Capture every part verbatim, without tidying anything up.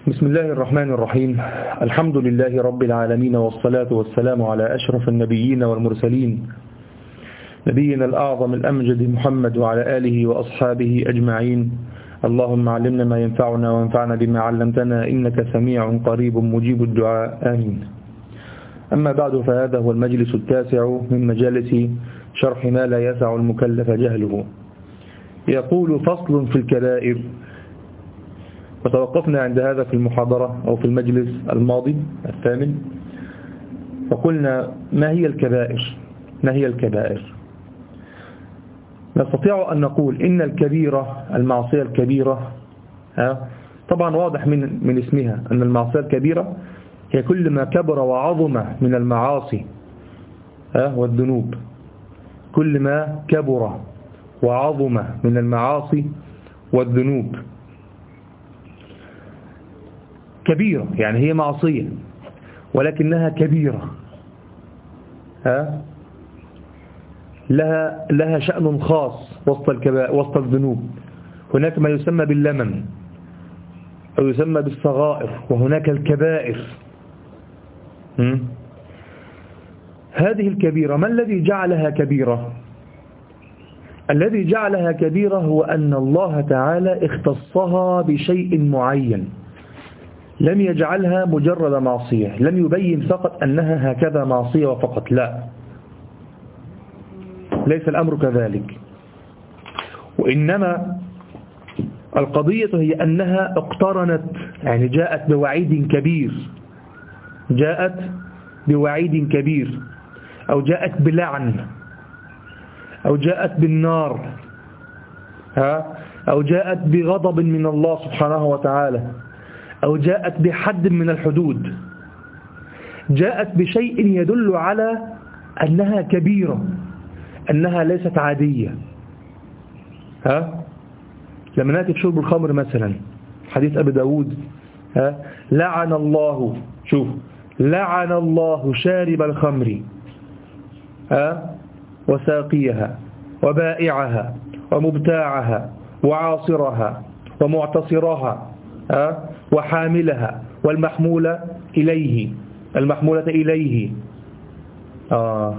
بسم الله الرحمن الرحيم. الحمد لله رب العالمين، والصلاة والسلام على أشرف النبيين والمرسلين، نبينا الأعظم الأمجد محمد وعلى آله وأصحابه أجمعين. اللهم علمنا ما ينفعنا وانفعنا بما علمتنا، إنك سميع قريب مجيب الدعاء، آمين. أما بعد، فهذا هو المجلس التاسع من مجالس شرح ما لا يسع المكلف جهله. يقول: فصل في الكبائر. وتوقفنا عند هذا في المحاضرة أو في المجلس الماضي الثامن، فقلنا: ما هي الكبائر؟ ما هي الكبائر؟ نستطيع أن نقول إن الكبيرة، المعصية الكبيرة، طبعا واضح من من اسمها أن المعصية الكبيرة هي كل ما كبر وعظم من المعاصي والذنوب، كل ما كبر وعظم من المعاصي والذنوب. كبيرة يعني هي معصية ولكنها كبيرة، ها لها لها شأن خاص وسط الكبائر وسط الذنوب. هناك ما يسمى باللمم أو يسمى بالصغائر، وهناك الكبائر. م? هذه الكبيرة ما الذي جعلها كبيرة؟ الذي جعلها كبيرة هو أن الله تعالى اختصها بشيء معين، لم يجعلها مجرد معصية، لم يبين فقط أنها هكذا معصية وفقط، لا، ليس الأمر كذلك. وإنما القضية هي أنها اقترنت، يعني جاءت بوعيد كبير، جاءت بوعيد كبير، أو جاءت بلعن، أو جاءت بالنار، ها أو جاءت بغضب من الله سبحانه وتعالى، أو جاءت بحد من الحدود، جاءت بشيء يدل على أنها كبيرة، أنها ليست عادية. ها لما نأتي في شرب الخمر مثلا، حديث أبي داود، ها لعن الله، شوف، لعن الله شارب الخمر، ها وساقيها وبائعها ومبتاعها وعاصرها ومعتصرها، ها وحاملها والمحمولة إليه المحمولة إليه آه.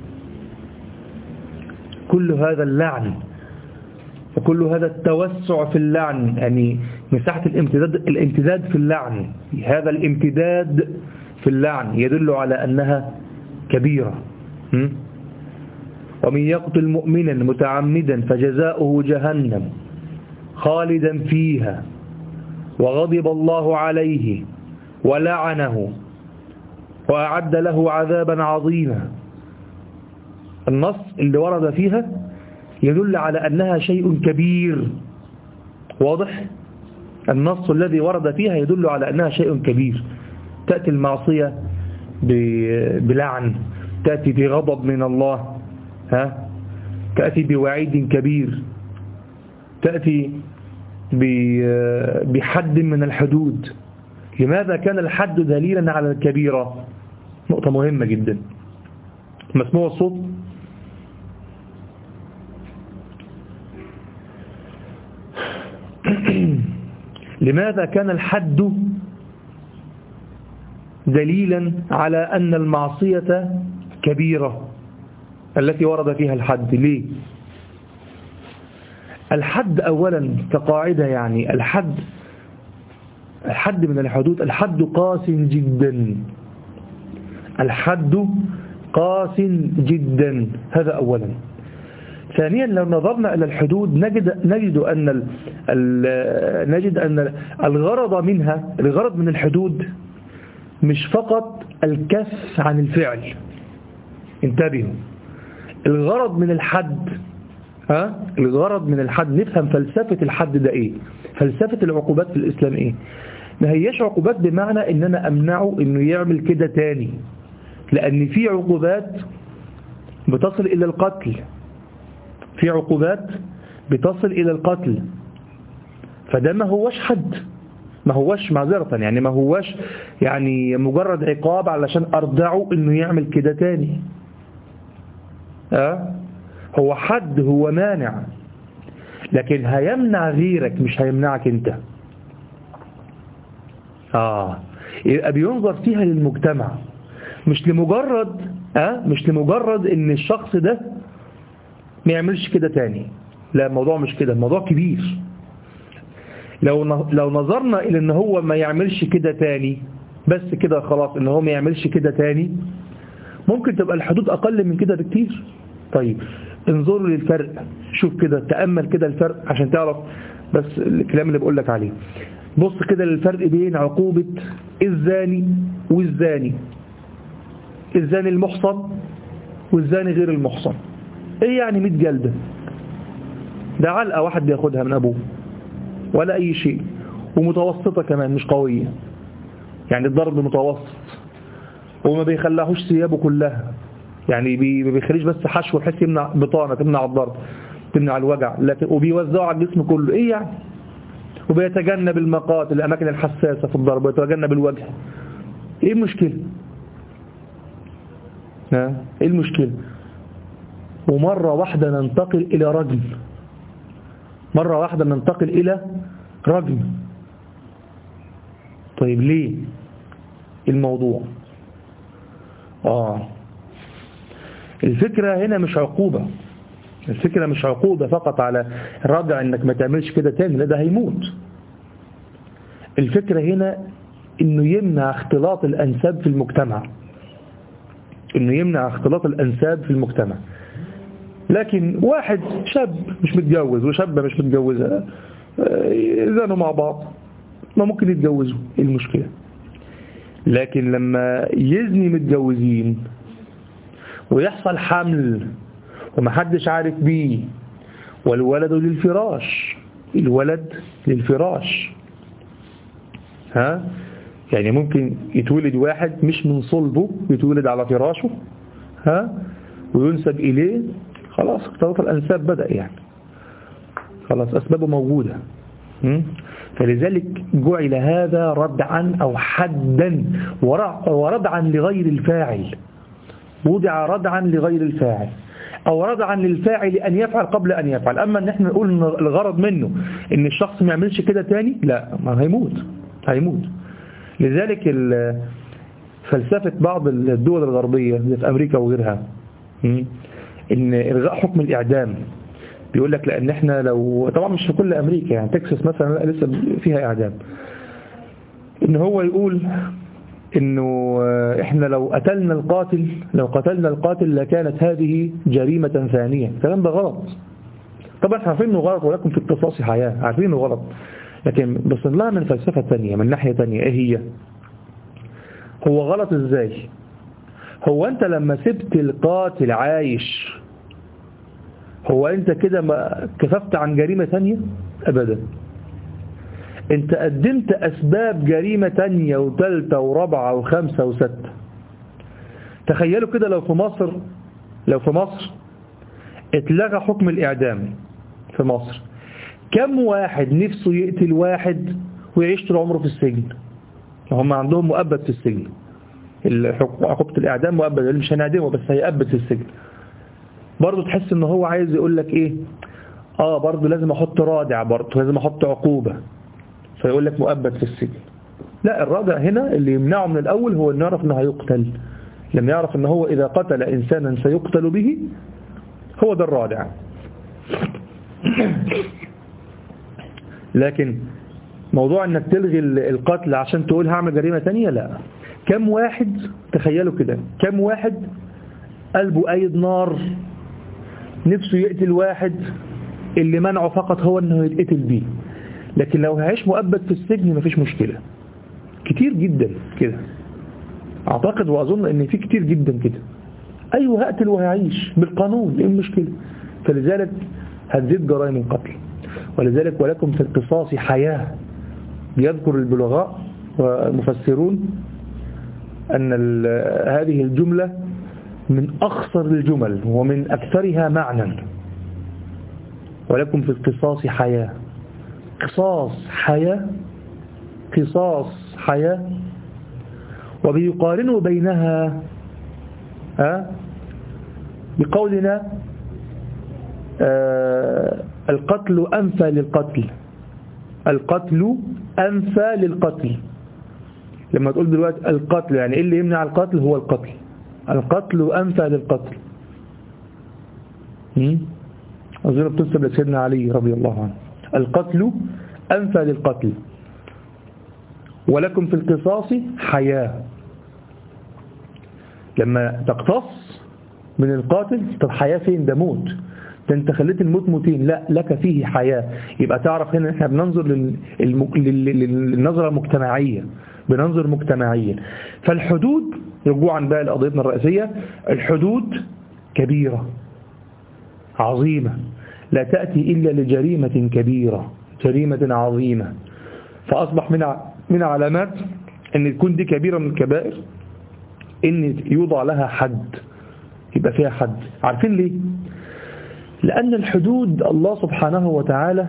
كل هذا اللعن وكل هذا التوسع في اللعن، يعني مساحة الامتداد الامتداد في اللعن، هذا الامتداد في اللعن يدل على أنها كبيرة. م? ومن يقتل مؤمنا متعمدا فجزاؤه جهنم خالدا فيها وغضب الله عليه ولعنه وأعد له عذابا عظيما. النص اللي ورد فيها يدل على أنها شيء كبير، واضح؟ النص الذي ورد فيها يدل على أنها شيء كبير. تأتي المعصية بلعن، تأتي بغضب من الله، ها تأتي بوعيد كبير، تأتي بحد من الحدود. لماذا كان الحد دليلا على الكبيرة؟ نقطة مهمة جدا. مسموع الصوت؟ لماذا كان الحد دليلا على أن المعصية كبيرة التي ورد فيها الحد؟ ليه؟ الحد أولا كقاعدة، يعني الحد الحد من الحدود، الحد قاس جدا، الحد قاس جدا، هذا أولا. ثانيا، لو نظرنا إلى الحدود نجد نجد أن ال ال نجد أن الغرض منها الغرض من الحدود مش فقط الكف عن الفعل. انتبهوا، الغرض من الحد ها الغرض من الحد نفهم فلسفة الحد ده ايه، فلسفة العقوبات في الإسلام ايه. ما هيش عقوبات بمعنى ان انا امنعه انه يعمل كده تاني، لان في عقوبات بتصل الى القتل، في عقوبات بتصل الى القتل، فده ما هوش حد، ما هوش معذرة، يعني ما هوش يعني مجرد عقاب علشان ارضعه انه يعمل كده تاني. ها هو حد، هو مانع، لكن هيمنع غيرك مش هيمنعك انت. آه يبقى بينظر فيها للمجتمع، مش لمجرد آه مش لمجرد ان الشخص ده ما يعملش كده تاني. لا، الموضوع مش كده، الموضوع كبير. لو لو نظرنا الى ان هو ما يعملش كده تاني بس كده خلاص، ان هو ما يعملش كده تاني، ممكن تبقى الحدود اقل من كده بكتير. طيب انظروا للفرق، شوف كده، تأمل كده الفرق عشان تعرف بس الكلام اللي بقول لك عليه. بص كده للفرق بين عقوبة الزاني والزاني، الزاني المحصن والزاني غير المحصن. ايه يعني مية جلدة؟ ده علقة واحد بياخدها من ابوه ولا اي شيء، ومتوسطة كمان مش قوية، يعني الضرب متوسط، وما بيخلعوش ثيابه كلها، يعني ما بيخليش بس حشو بحيث يمنع بطانة تمنع الضرب تمنع الوجع، لكن وبيوزعه على الجسم كله. ايه يعني؟ وبيتجنب المقاتل الاماكن الحساسة في الضرب، ويتجنب الوجه. ايه المشكلة؟ ها ايه المشكلة؟ ومرة واحدة ننتقل الى رجل، مرة واحدة ننتقل الى رجل. طيب ليه الموضوع؟ آه الفكرة هنا مش عقوبة، الفكرة مش عقوبة فقط على الرادع انك ما تعملش كده تاني، لا ده هيموت. الفكرة هنا انه يمنع اختلاط الانساب في المجتمع، انه يمنع اختلاط الانساب في المجتمع. لكن واحد شاب مش متجوز وشابة مش متجوزة زانوا مع بعض، ما ممكن يتجوزوا، ايه المشكلة؟ لكن لما يزني متجوزين ويحصل حمل ومحدش عارف بيه، والولد للفراش، الولد للفراش، ها يعني ممكن يتولد واحد مش من صلبه، يتولد على فراشه، ها وينسب إليه، خلاص اختلاط الأنساب بدأ، يعني خلاص أسبابه موجودة. فلذلك جعل هذا ردعا أو حدا وردعا لغير الفاعل، وضع ردعا لغير الفاعل أو ردعا للفاعل أن يفعل قبل أن يفعل. أما أن احنا نقول إن الغرض منه إن الشخص ما يعملش كده تاني، لا، ما هيموت هيموت. لذلك فلسفة بعض الدول الغربية زي في أمريكا وغيرها إن إلغاء حكم الإعدام، بيقول لك لأن احنا لو طبعا مش في كل أمريكا، يعني تكساس مثلا لسه فيها إعدام، إن هو يقول إنه إحنا لو قتلنا القاتل لو قتلنا القاتل لكانت هذه جريمة ثانية. الكلام ده غلط طبعا، احنا عارفين إنه غلط، ولكن في القصاص حياة، عارفين إنه غلط، لكن بس لها من فلسفة ثانية، من ناحية ثانية. إيه هي؟ هو غلط إزاي؟ هو أنت لما سبت القاتل عايش، هو أنت كده ما كففت عن جريمة ثانية؟ أبدا. أنت قدمت أسباب جريمة تانية وثالثة ورابعة وخمسة وستة. تخيلوا كده لو في مصر لو في مصر اتلغى حكم الإعدام في مصر، كم واحد نفسه يقتل واحد ويعيش طول عمره في السجن؟ هم عندهم مؤبد في السجن، عقوبة الإعدام مؤبد، مش هنعدمه بس هيأبد في السجن. برضه تحس ان هو عايز يقول لك ايه، اه برضه لازم احط رادع، برضه لازم احط عقوبة، فيقول لك مؤبد في السجن. لا، الرادع هنا اللي يمنعه من الأول هو انه يعرف انه هيقتل، لما يعرف انه هو إذا قتل إنسانا سيقتل به، هو ده الرادع. لكن موضوع انك تلغي القتل عشان تقول هعمل جريمة تانية، لا. كم واحد، تخيلوا كده، كم واحد قلبه قايد نار نفسه يقتل واحد اللي منعه فقط هو انه يتقتل بيه، لكن لو هيعيش مؤبد في السجن مفيش مشكلة. كتير جدا كده، اعتقد واظن ان في كتير جدا كده، ايوه هقتل وهيعيش بالقانون، ايه المشكلة؟ فلذلك هتزيد جرائم القتل. ولذلك ولكم في القصاص حياة. بيذكر البلغاء والمفسرون أن هذه الجملة من أخصر الجمل ومن أكثرها معنى. ولكم في القصاص حياة، قصاص حياة، قصاص حياة. وبيقارنوا بينها ها بقولنا آه القتل أنفى للقتل، القتل أنفى للقتل. لما تقول دلوقتي القتل، يعني إيه اللي يمنع القتل؟ هو القتل. القتل أنفى للقتل. أظن بتنسب لسيدنا علي رضي الله عنه. القتل أنفى للقتل، ولكم في القصاص حياة. لما تقتص من القاتل، طب حياة فين؟ ده موت، ده انت خليت الموت موتين. لا، لك فيه حياة. يبقى تعرف هنا احنا بننظر للمك... للنظرة المجتمعية، بننظر مجتمعيا. فالحدود، رجوعا بقى لقضيتنا الرئيسية، الحدود كبيرة عظيمة، لا تأتي إلا لجريمة كبيرة، جريمة عظيمة. فأصبح من من علامات أن تكون دي كبيرة من الكبائر أن يوضع لها حد، يبقى فيها حد. عارفين ليه؟ لأن الحدود الله سبحانه وتعالى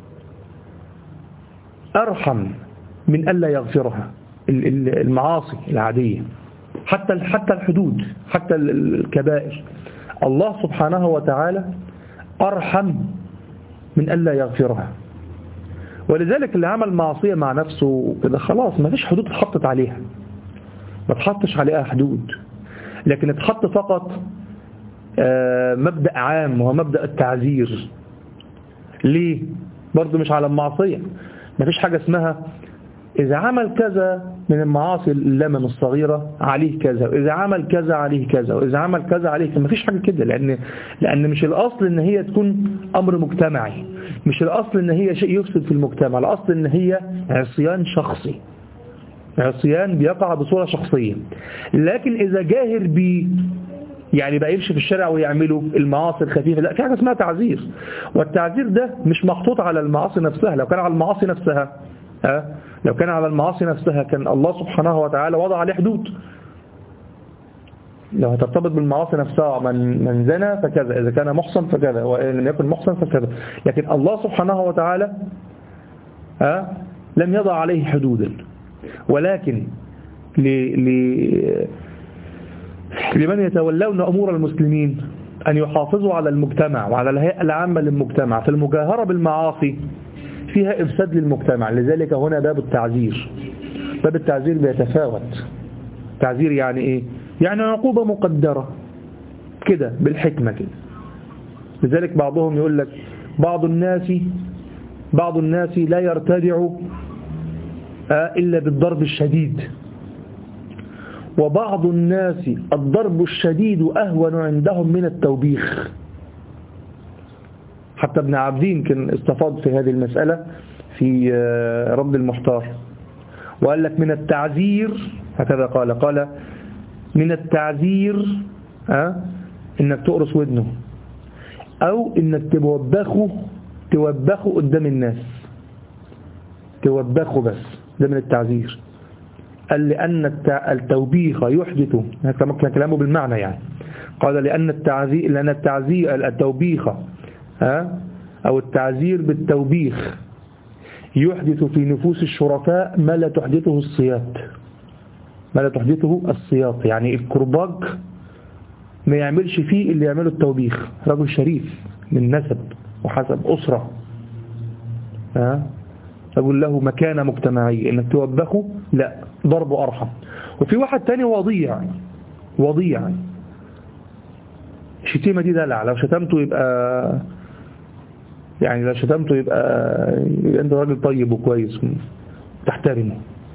أرحم من ألا يغفرها. المعاصي العادية، حتى حتى الحدود، حتى الكبائر، الله سبحانه وتعالى أرحم من ألا يغفرها. ولذلك اللي عمل معصية مع نفسه كده خلاص ما فيش حدود اتحطت عليها، ما اتحطش عليها حدود، لكن اتحط فقط مبدأ عام وهو مبدأ التعزير. ليه؟ برضو مش على المعصية، ما فيش حاجة اسمها إذا عمل كذا من المعاصي اللمم الصغيرة عليه كذا، وإذا عمل كذا عليه كذا، وإذا عمل كذا عليه كذا. ما فيش حاجة كده، لأن لأن مش الأصل إن هي تكون أمر مجتمعي، مش الأصل إن هي شيء يفسد في المجتمع، الأصل إن هي عصيان شخصي، عصيان بيقع بصورة شخصية. لكن إذا جاهر بيه، يعني بقى يمشي في الشارع ويعملوا المعاصي الخفيفة، لا، في حاجة اسمها تعزير. والتعزير ده مش محطوط على المعاصي نفسها. لو كان على المعاصي نفسها ها لو كان على المعاصي نفسها كان الله سبحانه وتعالى وضع عليه حدود. لو هترتبط بالمعاصي نفسها، من من زنى فكذا، إذا كان محصن فكذا، وإن لم يكن محصن فكذا. لكن الله سبحانه وتعالى ها لم يضع عليه حدودا. ولكن ل... ل... لمن يتولون أمور المسلمين أن يحافظوا على المجتمع وعلى الهيئة العامة للمجتمع، فالمجاهرة بالمعاصي فيها إفساد للمجتمع. لذلك هنا باب التعزير. باب التعزير بيتفاوت. تعزير يعني إيه؟ يعني عقوبة مقدرة كده بالحكمة كده. لذلك بعضهم يقول لك بعض الناس بعض الناس لا يرتدع إلا بالضرب الشديد، وبعض الناس الضرب الشديد أهون عندهم من التوبيخ. حتى ابن عابدين كان استفاض في هذه المسألة في رد المحتار، وقال لك من التعزير، هكذا قال قال من التعزير أه؟ إنك تقرص ودنه، أو إنك توبخه توبخه قدام الناس، توبخه، بس ده من التعزير. قال لأن التوبيخ يحدث، كلامه بالمعنى يعني، قال لأن التعزير لأن التعزير التوبيخ ها أو التعزير بالتوبيخ يحدث في نفوس الشرفاء ما لا تحدثه الصياط، ما لا تحدثه الصياط. يعني الكرباج ما يعملش فيه اللي يعمله التوبيخ. رجل شريف من نسب وحسب أسرة، ها أقول له مكانة مجتمعية، إنك توبخه لا، ضربه أرحم. وفي واحد تاني وضيع وضيع الشتيمة دي دلع، لو شتمته يبقى يعني لو شتمته يبقى, يبقى أنت راجل طيب وكويس تحترمه.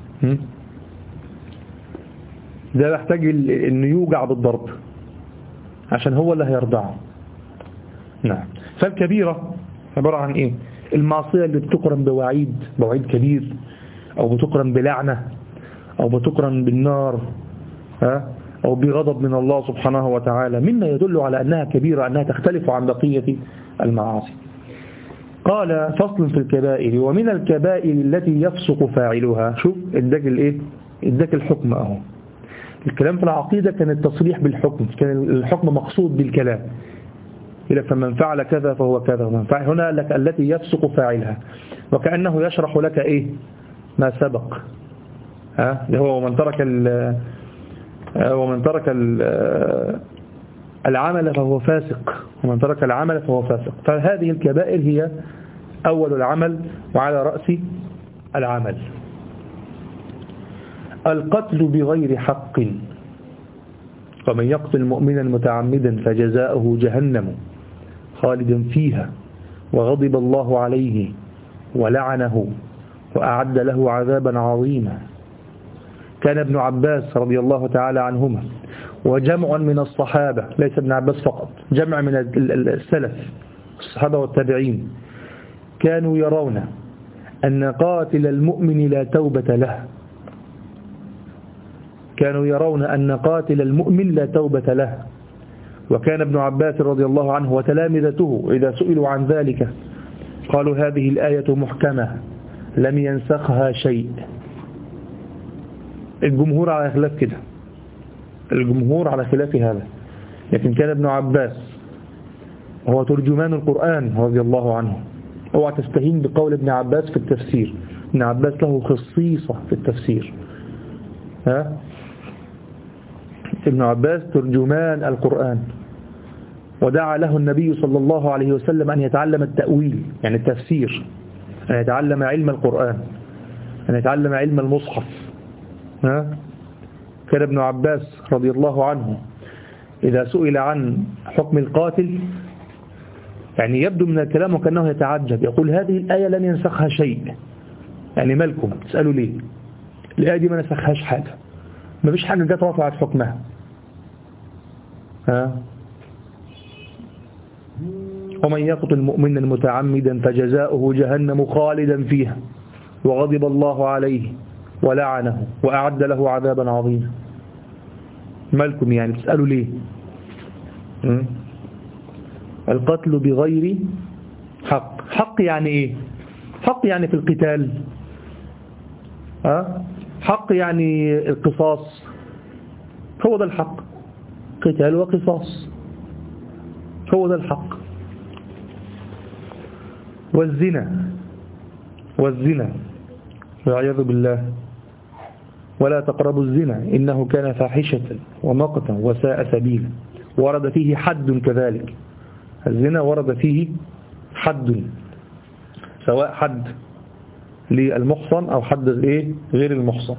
ده يحتاج إنه يوجع بالضرب عشان هو اللي هيرضعه. نعم. فالكبيرة عبارة عن إيه؟ المعصية اللي بتقرن بوعيد بوعيد كبير، أو بتقرن بلعنة، أو بتقرن بالنار، ها أو بغضب من الله سبحانه وتعالى، مما يدل على أنها كبيرة، أنها تختلف عن بقية المعاصي. قال فصل في الكبائر. ومن الكبائر التي يفسق فاعلها، شوف اداك الايه اداك الحكم اهو. الكلام في العقيدة كان التصريح بالحكم، كان الحكم مقصود بالكلام، إذا فمن فعل كذا فهو كذا، ومن فعل هنا لك التي يفسق فاعلها، وكأنه يشرح لك إيه ما سبق، ها اللي هو ومن ترك ال ومن ترك ال العمل فهو فاسق، ومن ترك العمل فهو فاسق. فهذه الكبائر هي أول العمل وعلى رأس العمل. القتل بغير حق، ومن يقتل مؤمنا متعمدا فجزاؤه جهنم خالدا فيها وغضب الله عليه ولعنه وأعد له عذابا عظيما. كان ابن عباس رضي الله تعالى عنهما وجمع من الصحابة، ليس ابن عباس فقط، جمع من السلف الصحابة والتابعين، كانوا يرون أن قاتل المؤمن لا توبة له، كانوا يرون أن قاتل المؤمن لا توبة له. وكان ابن عباس رضي الله عنه وتلامذته إذا سئلوا عن ذلك قالوا هذه الآية محكمة لم ينسخها شيء. الجمهور على خلاف كده، الجمهور على خلاف هذا، لكن كان ابن عباس هو ترجمان القرآن رضي الله عنه. اوعى تستهين بقول ابن عباس في التفسير، ابن عباس له خصيصة في التفسير. ها؟ ابن عباس ترجمان القرآن، ودعا له النبي صلى الله عليه وسلم أن يتعلم التأويل يعني التفسير، أن يتعلم علم القرآن، أن يتعلم علم المصحف. ها؟ كان ابن عباس رضي الله عنه إذا سئل عن حكم القاتل يعني يبدو من الكلام وكأنه يتعجب، يقول هذه الآية لن ينسخها شيء، يعني مالكم تسألوا ليه؟ الآية دي ما نسخهاش حاجة، ما فيش حاجة جت رفعت حكمها. ها؟ ومن يقتل مؤمنا متعمدا فجزاؤه جهنم خالدا فيها وغضب الله عليه ولعنه وأعد له عذابا عظيما. مالكم يعني تسألوا ليه؟ م? القتل بغير حق، حق يعني ايه؟ حق يعني في القتال، ها؟ حق يعني القصاص، هو ده الحق، قتال وقصاص، هو ده الحق. والزنا، والزنا والعياذ بالله، ولا تقربوا الزنا إنه كان فاحشة ومقتا وساء سبيلا، ورد فيه حد كذلك، الزنا ورد فيه حد، سواء حد للمحصن أو حد غير المحصن.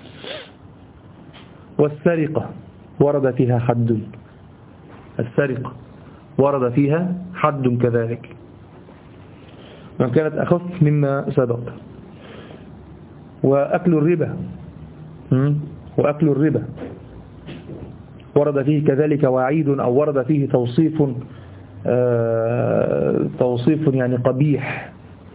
والسرقة ورد فيها حد، السرقة ورد فيها حد كذلك، وإن كانت أخف مما سبق. وأكل الربا، وأكل الربا ورد فيه كذلك وعيد، أو ورد فيه توصيف آه توصيف يعني قبيح.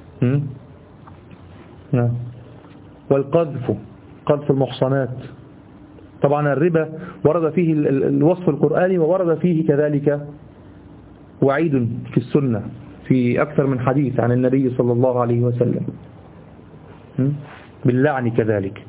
والقذف، قذف المحصنات، طبعا الربا ورد فيه الوصف القرآني، وورد فيه كذلك وعيد في السنة في أكثر من حديث عن النبي صلى الله عليه وسلم باللعن كذلك.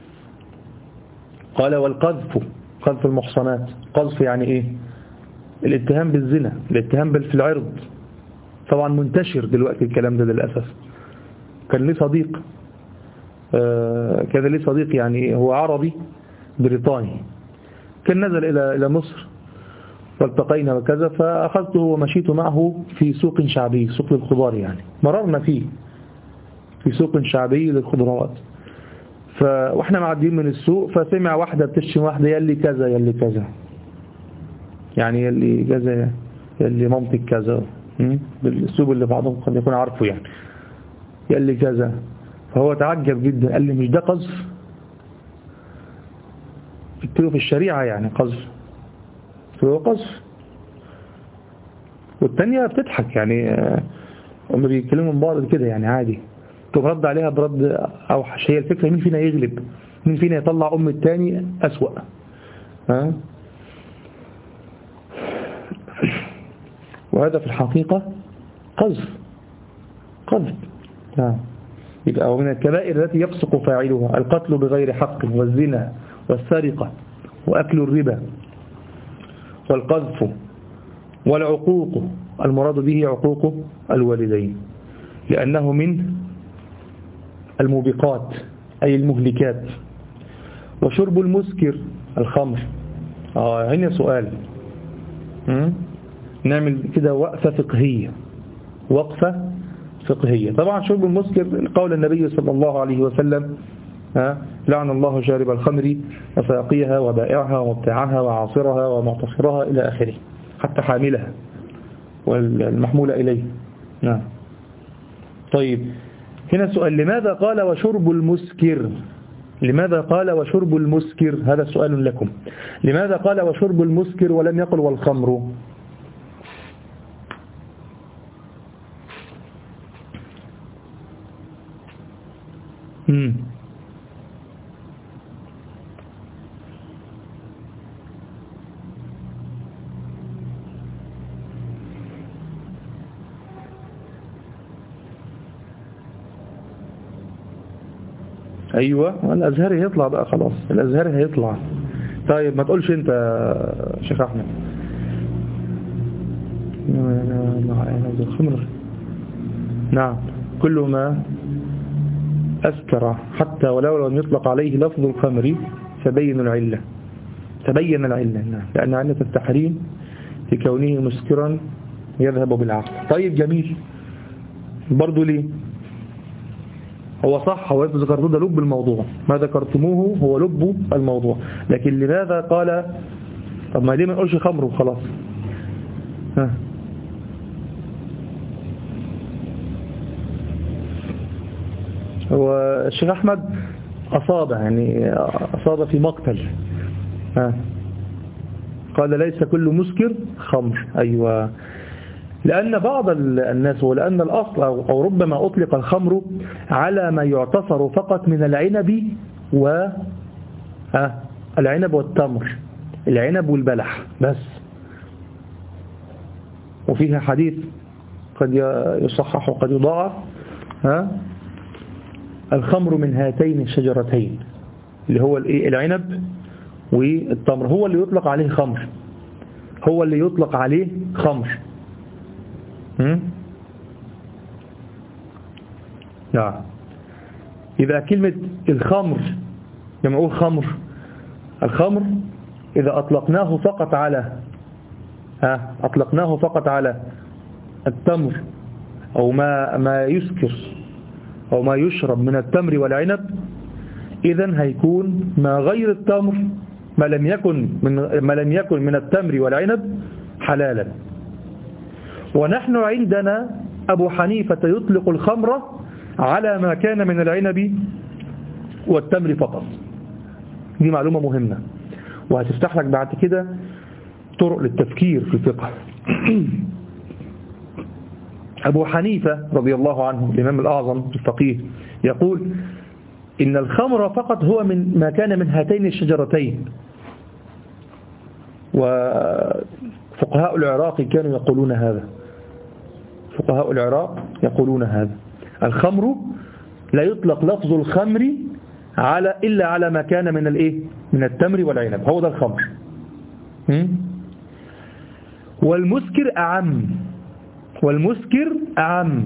قال والقذف، قذف المحصنات، قذف يعني ايه؟ الاتهام بالزنا، الاتهام في العرض، طبعا منتشر دلوقتي الكلام ده للأسف. كان لي صديق آه كان لي صديق يعني هو عربي بريطاني، كان نزل إلى إلى مصر والتقينا وكذا، فأخذته ومشيت معه في سوق شعبي، سوق للخضار يعني، مررنا فيه في سوق شعبي للخضروات، ف... واحنا معديين من السوق فسمع واحدة بتشتم واحدة يلي كذا يلي كذا، يعني يلي كذا يلي مامتك كذا، بالاسلوب اللي بعضهم قد يكون عارفه يعني، يلي كذا. فهو تعجب جدا، قال لي مش ده قذف؟ قلت له في الشريعة يعني قذف؟ قلت له قذف. والتانية بتضحك يعني، هم بيتكلموا من بعض كده يعني عادي، ترد عليها برد أوحش. هي الفكرة مين فينا يغلب، مين فينا يطلع أم التاني أسوأ. ها؟ وهذا في الحقيقة قذف، قذف. يبقى ومن الكبائر التي يفسق فاعلها القتل بغير حق، والزنا، والسرقة، وأكل الربا، والقذف، والعقوق، المراد به عقوق الوالدين، لأنه من الموبقات أي المهلكات. وشرب المسكر، الخمر. آه هنا سؤال، م? نعمل كده وقفة فقهية، وقفة فقهية. طبعا شرب المسكر قول النبي صلى الله عليه وسلم ها لعن الله شارب الخمر وساقيها وبائعها ومبتاعها وعاصرها ومعتصرها إلى آخره حتى حاملها والمحمولة إليه. نعم. طيب هنا سؤال، لماذا قال وشرب المسكر؟ لماذا قال وشرب المسكر؟ هذا سؤال لكم. لماذا قال وشرب المسكر ولم يقل والخمر؟ امم ايوه الازهري هيطلع بقى خلاص، الازهري هيطلع. طيب ما تقولش انت يا شيخ احمد. نعم كل ما أسكر حتى ولو لم يطلق عليه لفظ الخمر تبين العلة، تبين العلة. نعم لأن علة التحريم في كونه مسكرا يذهب بالعقل. طيب جميل. برضو ليه؟ هو صح، هو انتوا ذكرتوه ده لب الموضوع، ما ذكرتموه هو لب الموضوع، لكن لماذا قال طب ما ليه ما نقولش خمر وخلاص؟ ها هو الشيخ أحمد أصاب، يعني أصاب في مقتل. ها قال ليس كل مسكر خمر. أيوة، لأن بعض الناس ولأن الأصل أو ربما أطلق الخمر على ما يعتصر فقط من العنب و العنب والتمر، العنب والبلح بس. وفيها حديث قد يصحح وقد يضاعف، ها الخمر من هاتين الشجرتين اللي هو العنب والتمر، هو اللي يطلق عليه خمر، هو اللي يطلق عليه خمر. نعم. إذا كلمة الخمر لما أقول خمر، الخمر إذا أطلقناه فقط على ها أطلقناه فقط على التمر أو ما ما يسكر أو ما يشرب من التمر والعنب، إذن هيكون ما غير التمر ما لم يكن من ما لم يكن من التمر والعنب حلالا. ونحن عندنا أبو حنيفة يطلق الخمر على ما كان من العنب والتمر فقط. دي معلومة مهمة وهتفتح لك بعد كده طرق للتفكير في الفقه. أبو حنيفة رضي الله عنه الإمام الأعظم الفقيه يقول إن الخمر فقط هو من ما كان من هاتين الشجرتين. وفقهاء العراق كانوا يقولون هذا، فقهاء العراق يقولون هذا، الخمر لا يطلق لفظ الخمر على إلا على ما كان من الإيه؟ من التمر والعنب، هو ده الخمر. والمسكر أعم، والمسكر أعم.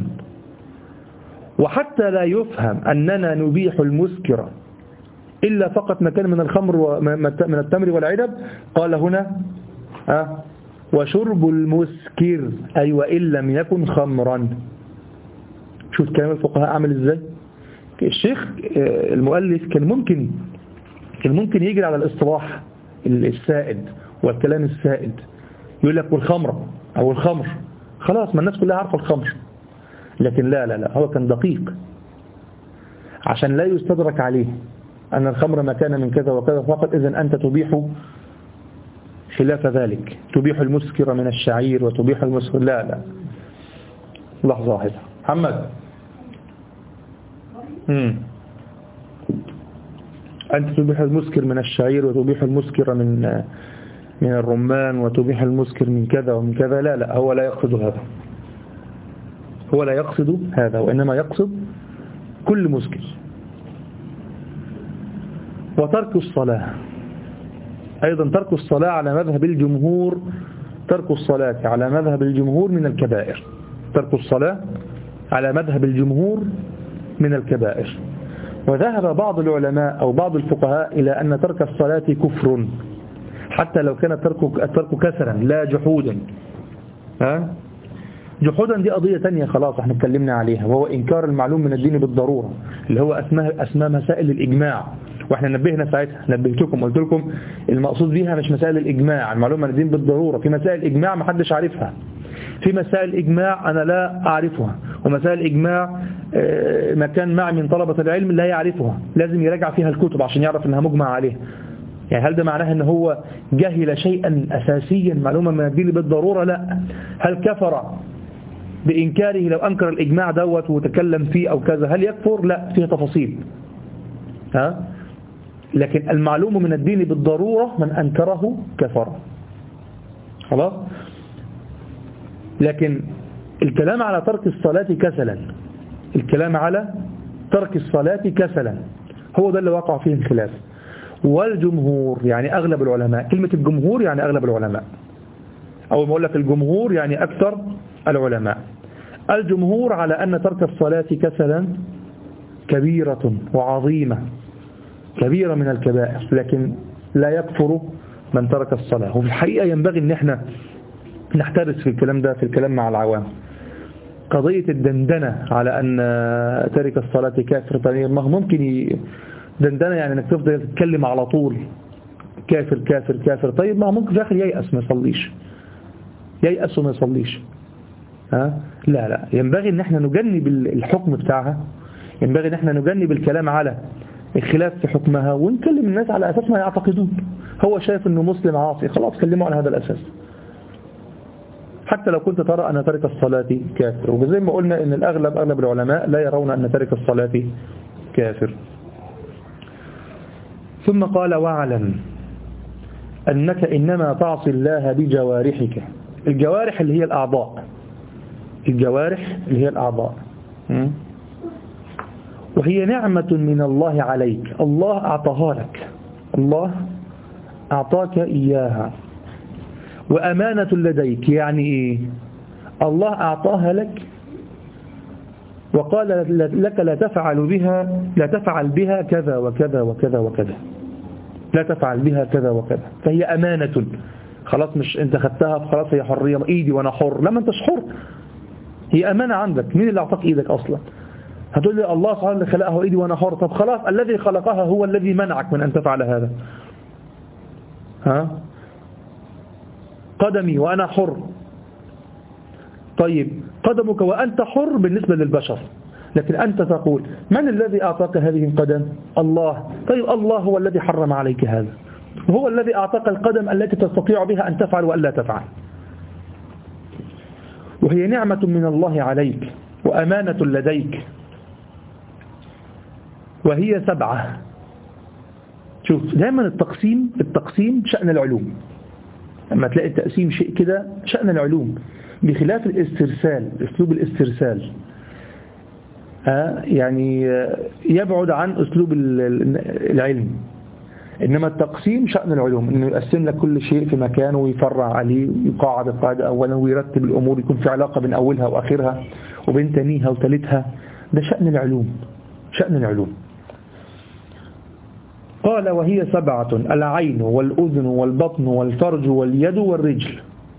وحتى لا يفهم أننا نبيح المسكر إلا فقط ما كان من الخمر ومن التمر والعنب، قال هنا أه وشرب المسكر أي وإن لم يكن خمرا. شوف كلام الفقهاء عامل إزاي. الشيخ المؤلف كان ممكن كان ممكن يجري على الاصطلاح السائد والكلام السائد، يقول لك والخمر أو الخمر، خلاص ما الناس كلها عارفة الخمر. لكن لا لا لا هو كان دقيق عشان لا يستدرك عليه أن الخمر ما كان من كذا وكذا فقط، إذن أنت تبيح خلاف ذلك، تبيح المسكر من الشعير وتبيح المسكر. لا لا لحظة واحدة محمد. مم. أنت تبيح المسكر من الشعير وتبيح المسكر من من الرمان وتبيح المسكر من كذا ومن كذا. لا لا هو لا يقصد هذا، هو لا يقصد هذا، وإنما يقصد كل مسكر. وترك الصلاة أيضا، ترك الصلاة على مذهب الجمهور، ترك الصلاة على مذهب الجمهور من الكبائر، ترك الصلاة على مذهب الجمهور من الكبائر. وذهب بعض العلماء أو بعض الفقهاء إلى أن ترك الصلاة كفر حتى لو كان الترك الترك كسرا لا جحودا. ها جحودا دي قضية تانية خلاص احنا اتكلمنا عليها، وهو إنكار المعلوم من الدين بالضرورة اللي هو أسماء أسماء مسائل الإجماع. واحنا نبهنا ساعتها، نبهتكم قلت لكم المقصود بها مش مسائل الإجماع المعلوم من الدين بالضرورة، في مسائل إجماع ما حدش عارفها، في مسائل إجماع أنا لا أعرفها، ومسائل إجماع مكان معي من طلبة العلم لا يعرفها، لازم يراجع فيها الكتب عشان يعرف أنها مجمع عليها. يعني هل ده معناه أنه هو جهل شيئا أساسيا معلومة من الدين بالضرورة؟ لا. هل كفر بإنكاره لو أنكر الإجماع دوت وتكلم فيه أو كذا؟ هل يكفر؟ لا، فيه تفاصيل. ها؟ لكن المعلوم من الدين بالضرورة من أنكره كفر. خلاص؟ لكن الكلام على ترك الصلاة كسلا، الكلام على ترك الصلاة كسلا هو ده اللي وقع فيه الخلاف. والجمهور يعني أغلب العلماء، كلمة الجمهور يعني أغلب العلماء، أو ما أقول لك الجمهور يعني أكثر العلماء. الجمهور على أن ترك الصلاة كسلا كبيرة وعظيمة، كبيرة من الكبائر، لكن لا يكفر من ترك الصلاة. وفي الحقيقة ينبغي أن احنا نحترس في الكلام ده في الكلام مع العوام. قضية الدندنة على أن ترك الصلاة كافر، طيب ما هو ممكن دندنة يعني أنك تفضل تتكلم على طول كافر كافر كافر، طيب ما هو ممكن في الآخر ييأس ما يصليش، ييأس وما يصليش. ها؟ لا لا، ينبغي أن احنا نجنب الحكم بتاعها، ينبغي أن احنا نجنب الكلام على الخلاف في حكمها ونكلم الناس على أساس ما يعتقدون. هو شايف أنه مسلم عاصي، خلاص كلمه على هذا الأساس، حتى لو كنت ترى أن ترك الصلاة كافر. وزي ما قلنا أن الأغلب أغلب العلماء لا يرون أن ترك الصلاة كافر. ثم قال واعلم أنك إنما تعصي الله بجوارحك. الجوارح اللي هي الأعضاء، الجوارح اللي هي الأعضاء، وهي نعمة من الله عليك، الله أعطاها لك، الله أعطاك إياها، وأمانة لديك. يعني إيه؟ الله أعطاها لك وقال لك لا تفعل بها لا تفعل بها كذا وكذا وكذا وكذا، لا تفعل بها كذا وكذا، فهي أمانة. خلاص مش أنت خدتها فخلاص هي حرية، إيدي وأنا حر، لما أنتش حر، هي أمانة عندك. مين اللي أعطاك إيدك أصلا؟ هتقول لي الله سبحانه اللي خلقها إيدي وأنا حر. طب خلاص الذي خلقها هو الذي منعك من أن تفعل هذا. ها؟ قدمي وأنا حر، طيب قدمك وأنت حر بالنسبة للبشر، لكن أنت تقول من الذي أعطاك هذه القدم؟ الله. طيب الله هو الذي حرم عليك هذا، وهو الذي أعطاك القدم التي تستطيع بها أن تفعل وأن لا تفعل. وهي نعمة من الله عليك وأمانة لديك، وهي سبعة. شوف دائما التقسيم التقسيم شأن العلوم، لما تلاقي التقسيم شيء كده شأن العلوم، بخلاف الاسترسال، اسلوب الاسترسال يعني يبعد عن اسلوب العلم. انما التقسيم شأن العلوم، انه يقسم لك كل شيء في مكانه ويفرع عليه ويقاعد القاعدة اولا ويرتب الامور، يكون في علاقة بين اولها واخرها وبين تانيها وثالثها. ده شأن العلوم، شأن العلوم. قال وهي سبعة: العين والأذن والبطن والفرج واليد والرجل.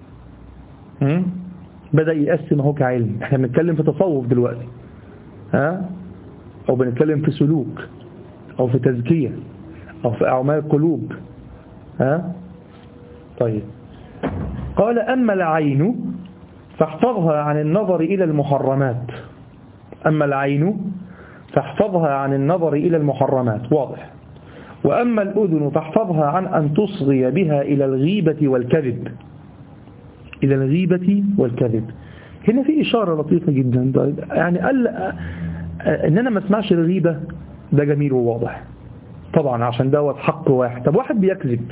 بدأ يقسم اهو كعلم. احنا بنتكلم في تصوف دلوقتي، ها؟ او بنتكلم في سلوك او في تزكية او في اعمال القلوب، ها؟ طيب قال أما العين فاحفظها عن النظر إلى المحرمات. أما العين فاحفظها عن النظر إلى المحرمات، واضح. وأما الأذن فاحفظها عن أن تصغي بها إلى الغيبة والكذب، إلى الغيبة والكذب. هنا في إشارة لطيفة جدا، يعني قال إن أنا ما اسمعش الغيبة، ده جميل وواضح طبعا عشان دوت حق واحد. طب واحد بيكذب،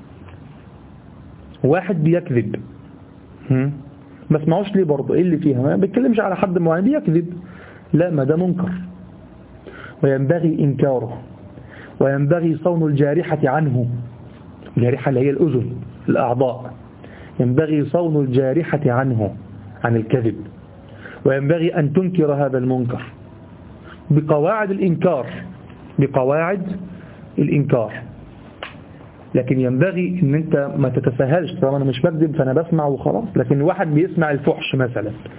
واحد بيكذب ما اسمعوش ليه برضه؟ إيه اللي فيها؟ ما بيتكلمش على حد معين بيكذب، لا، ما ده منكر وينبغي إنكاره، وينبغي صون الجارحة عنه. الجارحة اللي هي الأذن، الأعضاء، ينبغي صون الجارحة عنه، عن الكذب، وينبغي أن تنكر هذا المنكر بقواعد الإنكار، بقواعد الإنكار. لكن ينبغي أن أنت ما تتساهلش، طبعا أنا مش بكذب فأنا بسمع وخلاص. لكن واحد بيسمع الفحش مثلا،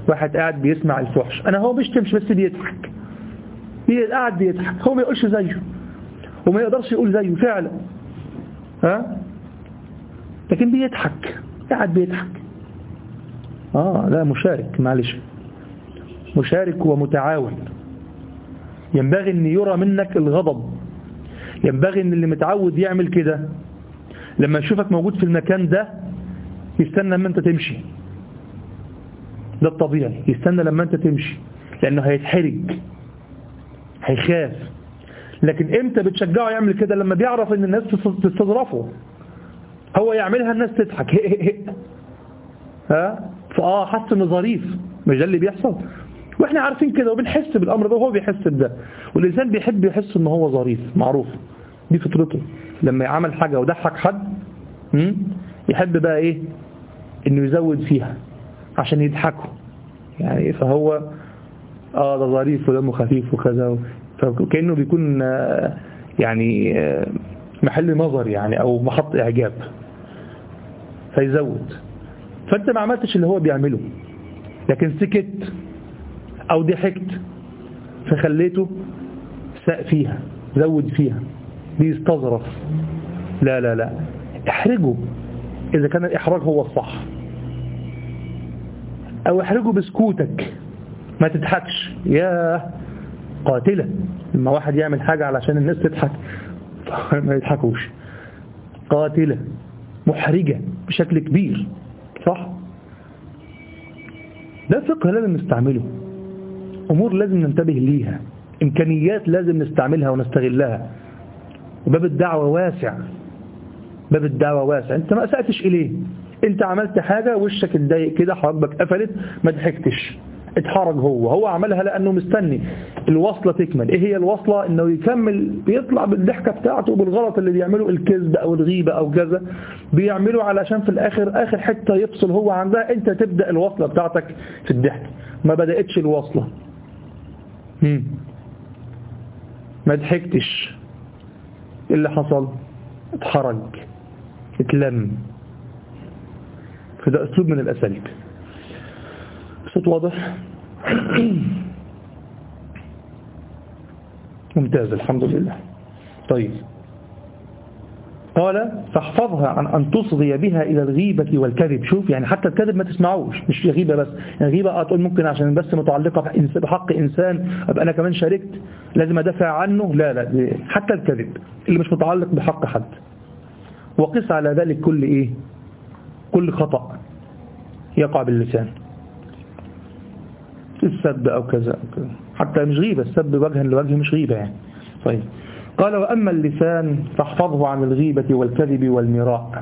واحد قاعد بيسمع الفحش، أنا هو بيشتمش بس بيضحك، قاعد بيضحك، هو ما يقولش زيه وما يقدرش يقول زيه فعلا، ها لكن بيضحك، قاعد بيضحك. آه لا مشارك، معلش، مشارك ومتعاون. ينبغي أن يرى منك الغضب، ينبغي أن اللي متعود يعمل كده لما يشوفك موجود في المكان ده يستنى لما أنت تمشي. ده الطبيعي، يستنى لما أنت تمشي لأنه هيتحرج، هيخاف. لكن إمتى بتشجعه يعمل كده؟ لما بيعرف أن الناس تستظرفه، هو يعملها الناس تضحك هي هي هي. ها فآه حس إنه ظريف، مش ده اللي بيحصل؟ واحنا عارفين كده وبنحس بالامر ده وهو بيحس بده. والانسان بيحب يحس ان هو ظريف، معروف دي فطرته. لما يعمل حاجه وضحك حد يحب بقى ايه؟ انه يزود فيها عشان يضحكوا يعني. فهو اه ده ظريف ودمه خفيف وكذا، فكأنه بيكون آه يعني آه محل نظر يعني او محط اعجاب فيزود. فانت ما عملتش اللي هو بيعمله لكن سكت او ضحكت فخليته ساء فيها، زود فيها، بيستظرف. لا لا لا احرجه اذا كان الاحراج هو الصح، او احرجه بسكوتك، ما تضحكش. يا قاتلة لما واحد يعمل حاجة علشان الناس تضحك ما يضحكوش، قاتلة محرجة بشكل كبير، صح؟ ده فقه لازم نستعمله، أمور لازم ننتبه ليها، إمكانيات لازم نستعملها ونستغلها. وباب الدعوة واسع، باب الدعوة واسع. أنت ما أسأتش إليه، أنت عملت حاجة وشك اتضايق كده، حواجبك قفلت، ما ضحكتش، اتحرج. هو هو عملها لأنه مستني الوصلة تكمل. إيه هي الوصلة؟ إنه يكمل، بيطلع بالضحكة بتاعته بالغلط اللي بيعمله، الكذب أو الغيبة أو كذا، بيعمله علشان في الآخر آخر حتة يفصل هو عندها. أنت تبدأ الوصلة بتاعتك في الضحك، ما بدأتش الوصلة، هم. ما ضحكتش، إيه اللي حصل؟ اتحرج، اتلم. فده أسلوب من الأساليب. صوت واضح؟ ممتاز الحمد لله. طيب قال فاحفظها عن أن تصغي بها إلى الغيبة والكذب. شوف يعني حتى الكذب ما تسمعوش، مش غيبة بس. يعني غيبة أقول ممكن عشان بس متعلقة بحق إنسان أبقى أنا كمان شاركت لازم أدافع عنه، لا لا، حتى الكذب اللي مش متعلق بحق حد. وقس على ذلك كل إيه؟ كل خطأ يقع باللسان، السب أو كذا أو كذا، حتى مش غيبة، السب وجها لوجه مش غيبة يعني. طيب قال وأما اللسان فاحفظه عن الغيبة والكذب والمراء.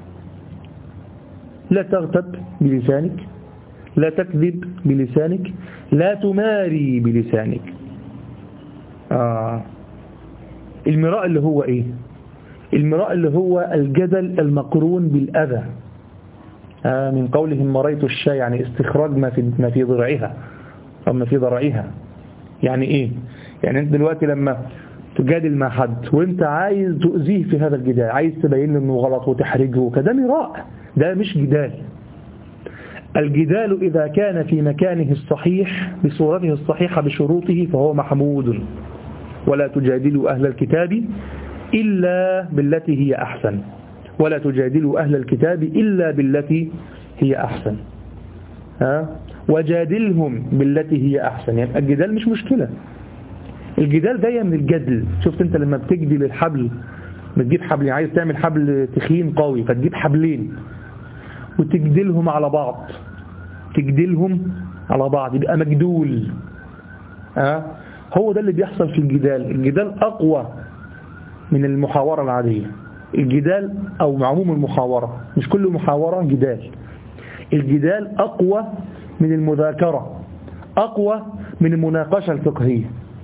لا تغتب بلسانك، لا تكذب بلسانك، لا تماري بلسانك. آه. المراء اللي هو إيه؟ المراء اللي هو الجدل المقرون بالأذى. آه من قولهم مريت الشاي، يعني استخراج ما في ما في ضرعها أو ما في ضرعها. يعني إيه؟ يعني أنت دلوقتي لما تجادل مع حد وانت عايز تؤذيه في هذا الجدال، عايز تبين له انه غلط وتحرجه وكذا، مراء، ده مش جدال. الجدال إذا كان في مكانه الصحيح بصورته الصحيحة بشروطه فهو محمود. ولا تجادلوا أهل الكتاب إلا بالتي هي أحسن، ولا تجادلوا أهل الكتاب إلا بالتي هي أحسن، ها؟ وجادلهم بالتي هي أحسن. يعني الجدال مش مشكلة، الجدال جاية من الجدل. شفت انت لما بتجدل الحبل، بتجيب حبل، عايز تعمل حبل تخين قوي فتجيب حبلين وتجدلهم على بعض، تجدلهم على بعض يبقى مجدول. ها؟ هو ده اللي بيحصل في الجدال. الجدال أقوى من المحاورة العادية. الجدال أو عموم المحاورة، مش كل محاورة جدال. الجدال أقوى من المذاكرة، أقوى من المناقشة الفقهية.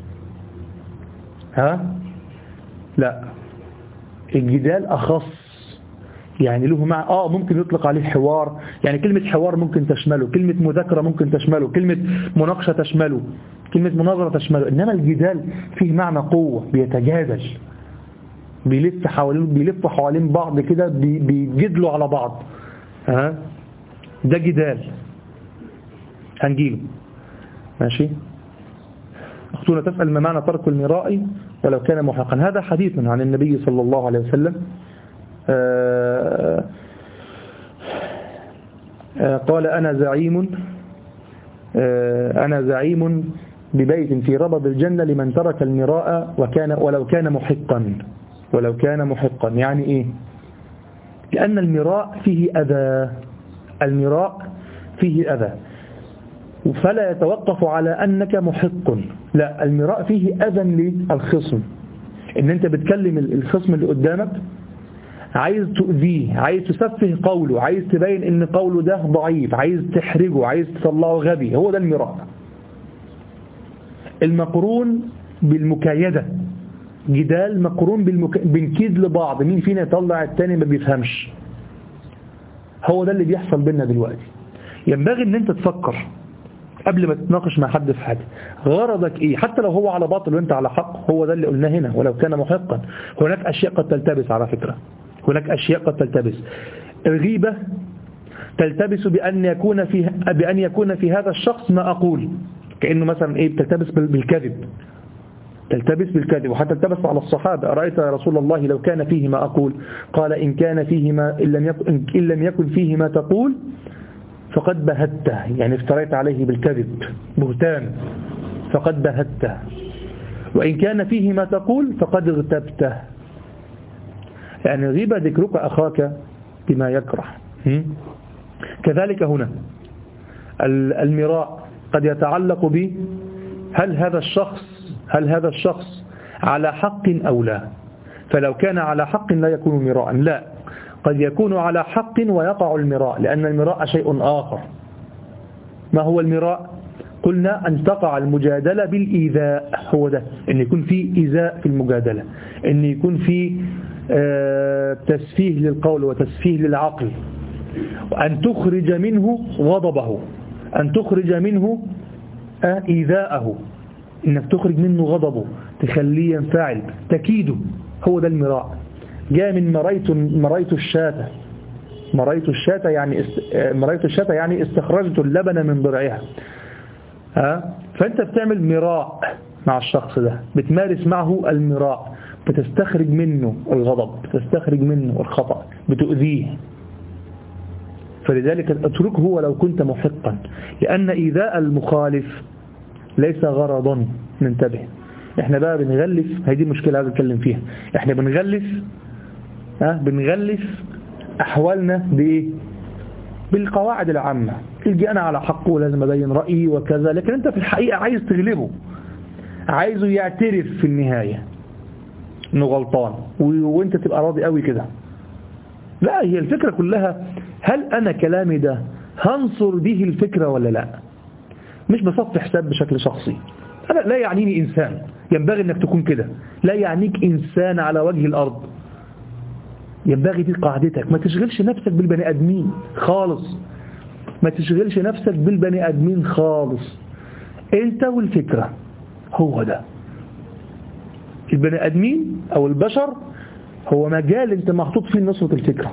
ها؟ لا، الجدال أخص، يعني له مع آه ممكن يطلق عليه حوار، يعني كلمة حوار ممكن تشمله، كلمة مذاكرة ممكن تشمله، كلمة مناقشة تشمله، كلمة مناظرة تشمله. إنما الجدال فيه معنى قوة، بيتجادل، بيلف حوالين بيلفوا حوالين بعض كده، بيجدلوا على بعض. ها؟ ده جدال. هنجيله ماشي. أختنا تسأل ما معنى ترك المراء ولو كان محقا. هذا حديث عن النبي صلى الله عليه وسلم آآ آآ قال أنا زعيم أنا زعيم ببيت في ربض الجنة لمن ترك المراء وكان ولو كان محقا. ولو كان محقا يعني إيه؟ لأن المراء فيه أذى، المراء فيه أذى، فلا يتوقف على أنك محق، لا، المراء فيه أذى للخصم، إن أنت بتكلم الخصم اللي قدامك عايز تؤذيه، عايز تسفه قوله، عايز تبين إن قوله ده ضعيف، عايز تحرجه، عايز تطلعه غبي، هو ده المراء. المقرون بالمكايدة، جدال مقرون بالمك... بنكيد لبعض، مين فينا يطلع التاني ما بيفهمش، هو ده اللي بيحصل بيننا دلوقتي. ينبغي ان انت تفكر قبل ما تتناقش مع حد في حاجة، غرضك ايه؟ حتى لو هو على باطل وانت على حق، هو ده اللي قلناه هنا، ولو كان محقا. هناك اشياء قد تلتبس، على فكرة هناك اشياء قد تلتبس. الغيبة تلتبس بأن يكون في بأن يكون في هذا الشخص ما أقول، كأنه مثلا ايه، بتلتبس بالكذب، تلتبس بالكذب. وحتى التبس على الصحابة، أرأيت يا رسول الله لو كان فيه ما أقول؟ قال إن كان فيه ما إن لم يكن, إن لم يكن فيه ما تقول فقد بهته، يعني افتريت عليه بالكذب، بهتان، فقد بهته. وإن كان فيه ما تقول فقد اغتبته، يعني غيبة ذكرك أخاك بما يكره. كذلك هنا المراء قد يتعلق ب هل هذا الشخص هل هذا الشخص على حق أو لا. فلو كان على حق لا يكون مراء، لا، قد يكون على حق ويقع المراء، لأن المراء شيء آخر. ما هو المراء؟ قلنا أن تقع المجادلة بالإيذاء، هو ده، أن يكون في إيذاء في المجادلة، أن يكون في تسفيه للقول وتسفيه للعقل، وأن تخرج منه غضبه، أن تخرج منه إيذاءه، إنك تخرج منه غضبه، تخليه ينفعل، تكيده، هو ده المراء. جاء من مريت مريت الشاة، مريت الشاة يعني است... مريت الشاة يعني استخرجت اللبن من ضرعها. ها؟ فأنت بتعمل مراء مع الشخص ده، بتمارس معه المراء، بتستخرج منه الغضب، بتستخرج منه الخطأ، بتؤذيه. فلذلك اتركه ولو كنت محقا، لأن إيذاء المخالف ليس غرضا. ننتبه، احنا بقى بنغلف، هذه المشكلة عايز اتكلم فيها، احنا بنغلف ها بنغلف احوالنا بايه؟ بالقواعد العامة، تلقي انا على حق ولازم ابين رأيي وكذا، لكن انت في الحقيقة عايز تغلبه، عايزه يعترف في النهاية انه غلطان وانت تبقى راضي قوي كده. لا، هي الفكرة كلها هل انا كلامي ده هنصر به الفكرة ولا لا؟ مش بصف حساب بشكل شخصي، أنا لا يعنيني إنسان، ينبغي أنك تكون كده، لا يعنيك إنسان على وجه الأرض، ينبغي دي قاعدتك، ما تشغلش نفسك بالبني أدمين خالص، ما تشغلش نفسك بالبني أدمين خالص، أنت والفكرة، هو ده. البني أدمين أو البشر هو مجال أنت محطوط فيه نصرة الفكرة،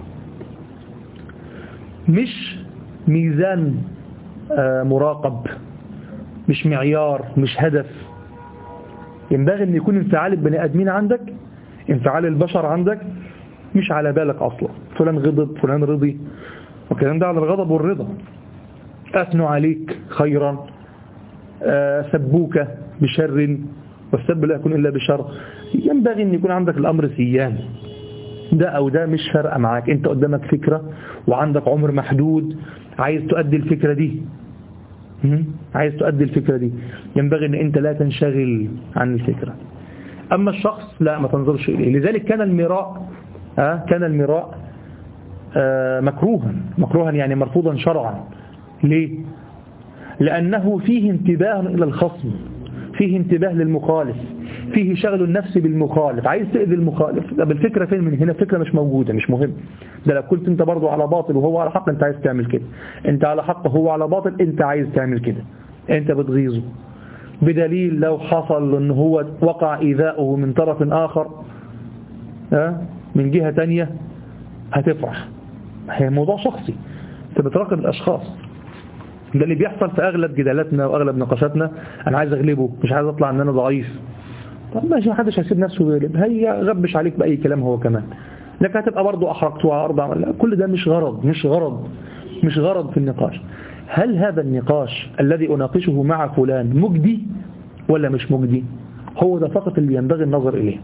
مش ميزان مراقب، مش معيار، مش هدف. ينبغي أن يكون انفعال البني آدمين عندك، انفعال البشر عندك مش على بالك أصلا، فلان غضب، فلان رضي، وكلام ده على الغضب والرضا. أثنوا عليك خيرا، سبوك بشر، والسب لا يكون إلا بشر. ينبغي أن يكون عندك الأمر سيان، ده أو ده مش فارقة معاك، أنت قدامك فكرة وعندك عمر محدود، عايز تؤدي الفكرة دي، عايز تؤدي الفكرة دي، ينبغي أن أنت لا تنشغل عن الفكرة. أما الشخص لا، ما تنظرش إليه. لذلك كان المراء آه كان المراء آه مكروها، مكروها يعني مرفوضا شرعا. ليه؟ لأنه فيه انتباه إلى الخصم، فيه انتباه للمخالف، فيه شغل النفس بالمخالف، عايز تأذي المخالف. طب الفكرة فين من هنا؟ فكرة مش موجودة، مش مهم. ده لو كنت انت برضو على باطل وهو على حق انت عايز تعمل كده، انت على حق وهو على باطل انت عايز تعمل كده، انت بتغيظه. بدليل لو حصل ان هو وقع إيذاؤه من طرف آخر ها من جهة تانية هتفرح. هي موضوع شخصي، انت بتراقب الأشخاص، ده اللي بيحصل في أغلب جدالاتنا وأغلب نقاشاتنا. أنا عايز أغلبه، مش عايز أطلع أن أنا ضعيف. طب ماشي، ما حدش هيسيب نفسه ويغلب، هي غبش عليك بأي كلام هو كمان، لك هتبقى برضه أحرقته على أربع. لا، كل ده مش غرض مش غرض مش غرض في النقاش. هل هذا النقاش الذي أناقشه مع فلان مجدي ولا مش مجدي؟ هو ده فقط اللي ينبغي النظر إليه.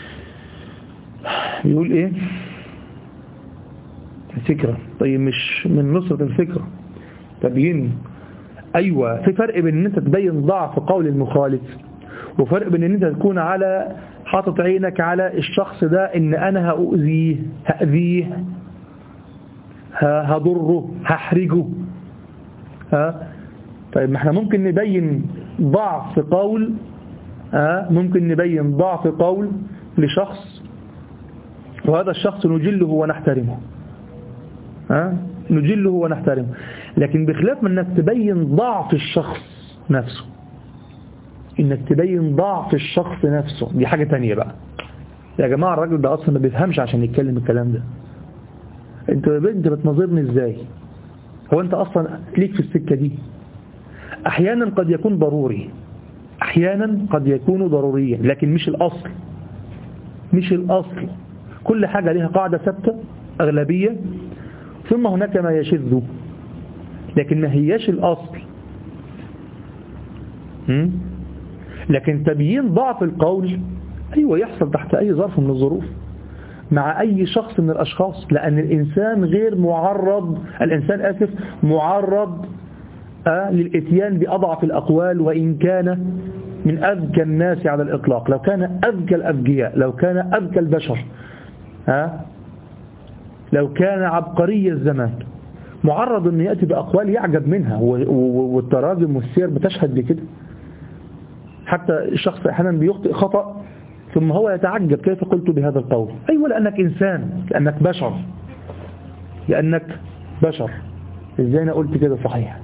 يقول إيه؟ الفكرة. طيب مش من نصرة الفكرة تبين. أيوة، في فرق بين أن أنت تبين ضعف قول المخالف، وفرق بين أن أنت تكون على حاطط عينك على الشخص ده إن أنا هأؤذيه هأذيه هضره هحرجه. ها طيب، ما احنا ممكن نبين ضعف قول ها ممكن نبين ضعف قول لشخص، وهذا الشخص نجله ونحترمه. ها نجله ونحترمه، لكن بخلاف من انك تبين ضعف الشخص نفسه، انك تبين ضعف الشخص نفسه دي حاجة تانية بقى. يا جماعة الراجل ده اصلا ما بيفهمش عشان يتكلم الكلام ده. انت انت بتنظرني ازاي؟ هو انت اصلا ليك في السكة دي؟ احيانا قد يكون ضروري، احيانا قد يكون ضروريا، لكن مش الاصل. مش الاصل. كل حاجة لها قاعدة ثابتة اغلبية، ثم هناك ما يشذ، لكن ما هياش الاصل. م? لكن تبيين ضعف القول ايوه يحصل تحت اي ظرف من الظروف مع أي شخص من الأشخاص، لأن الإنسان غير معرض الإنسان آسف معرض آه للإتيان بأضعف الأقوال، وإن كان من أذكى الناس على الإطلاق، لو كان أذكى الأذكياء، لو كان أذكى البشر، آه لو كان عبقري الزمان، معرض أن يأتي بأقوال يعجب منها، والتراجم والسير بتشهد بكده. حتى الشخص أحيانا بيخطئ خطأ ثم هو يتعجب كيف قلت بهذا القول. أيوة، لأنك إنسان، لأنك بشر لأنك بشر إزاي أنا قلت كده صحيح.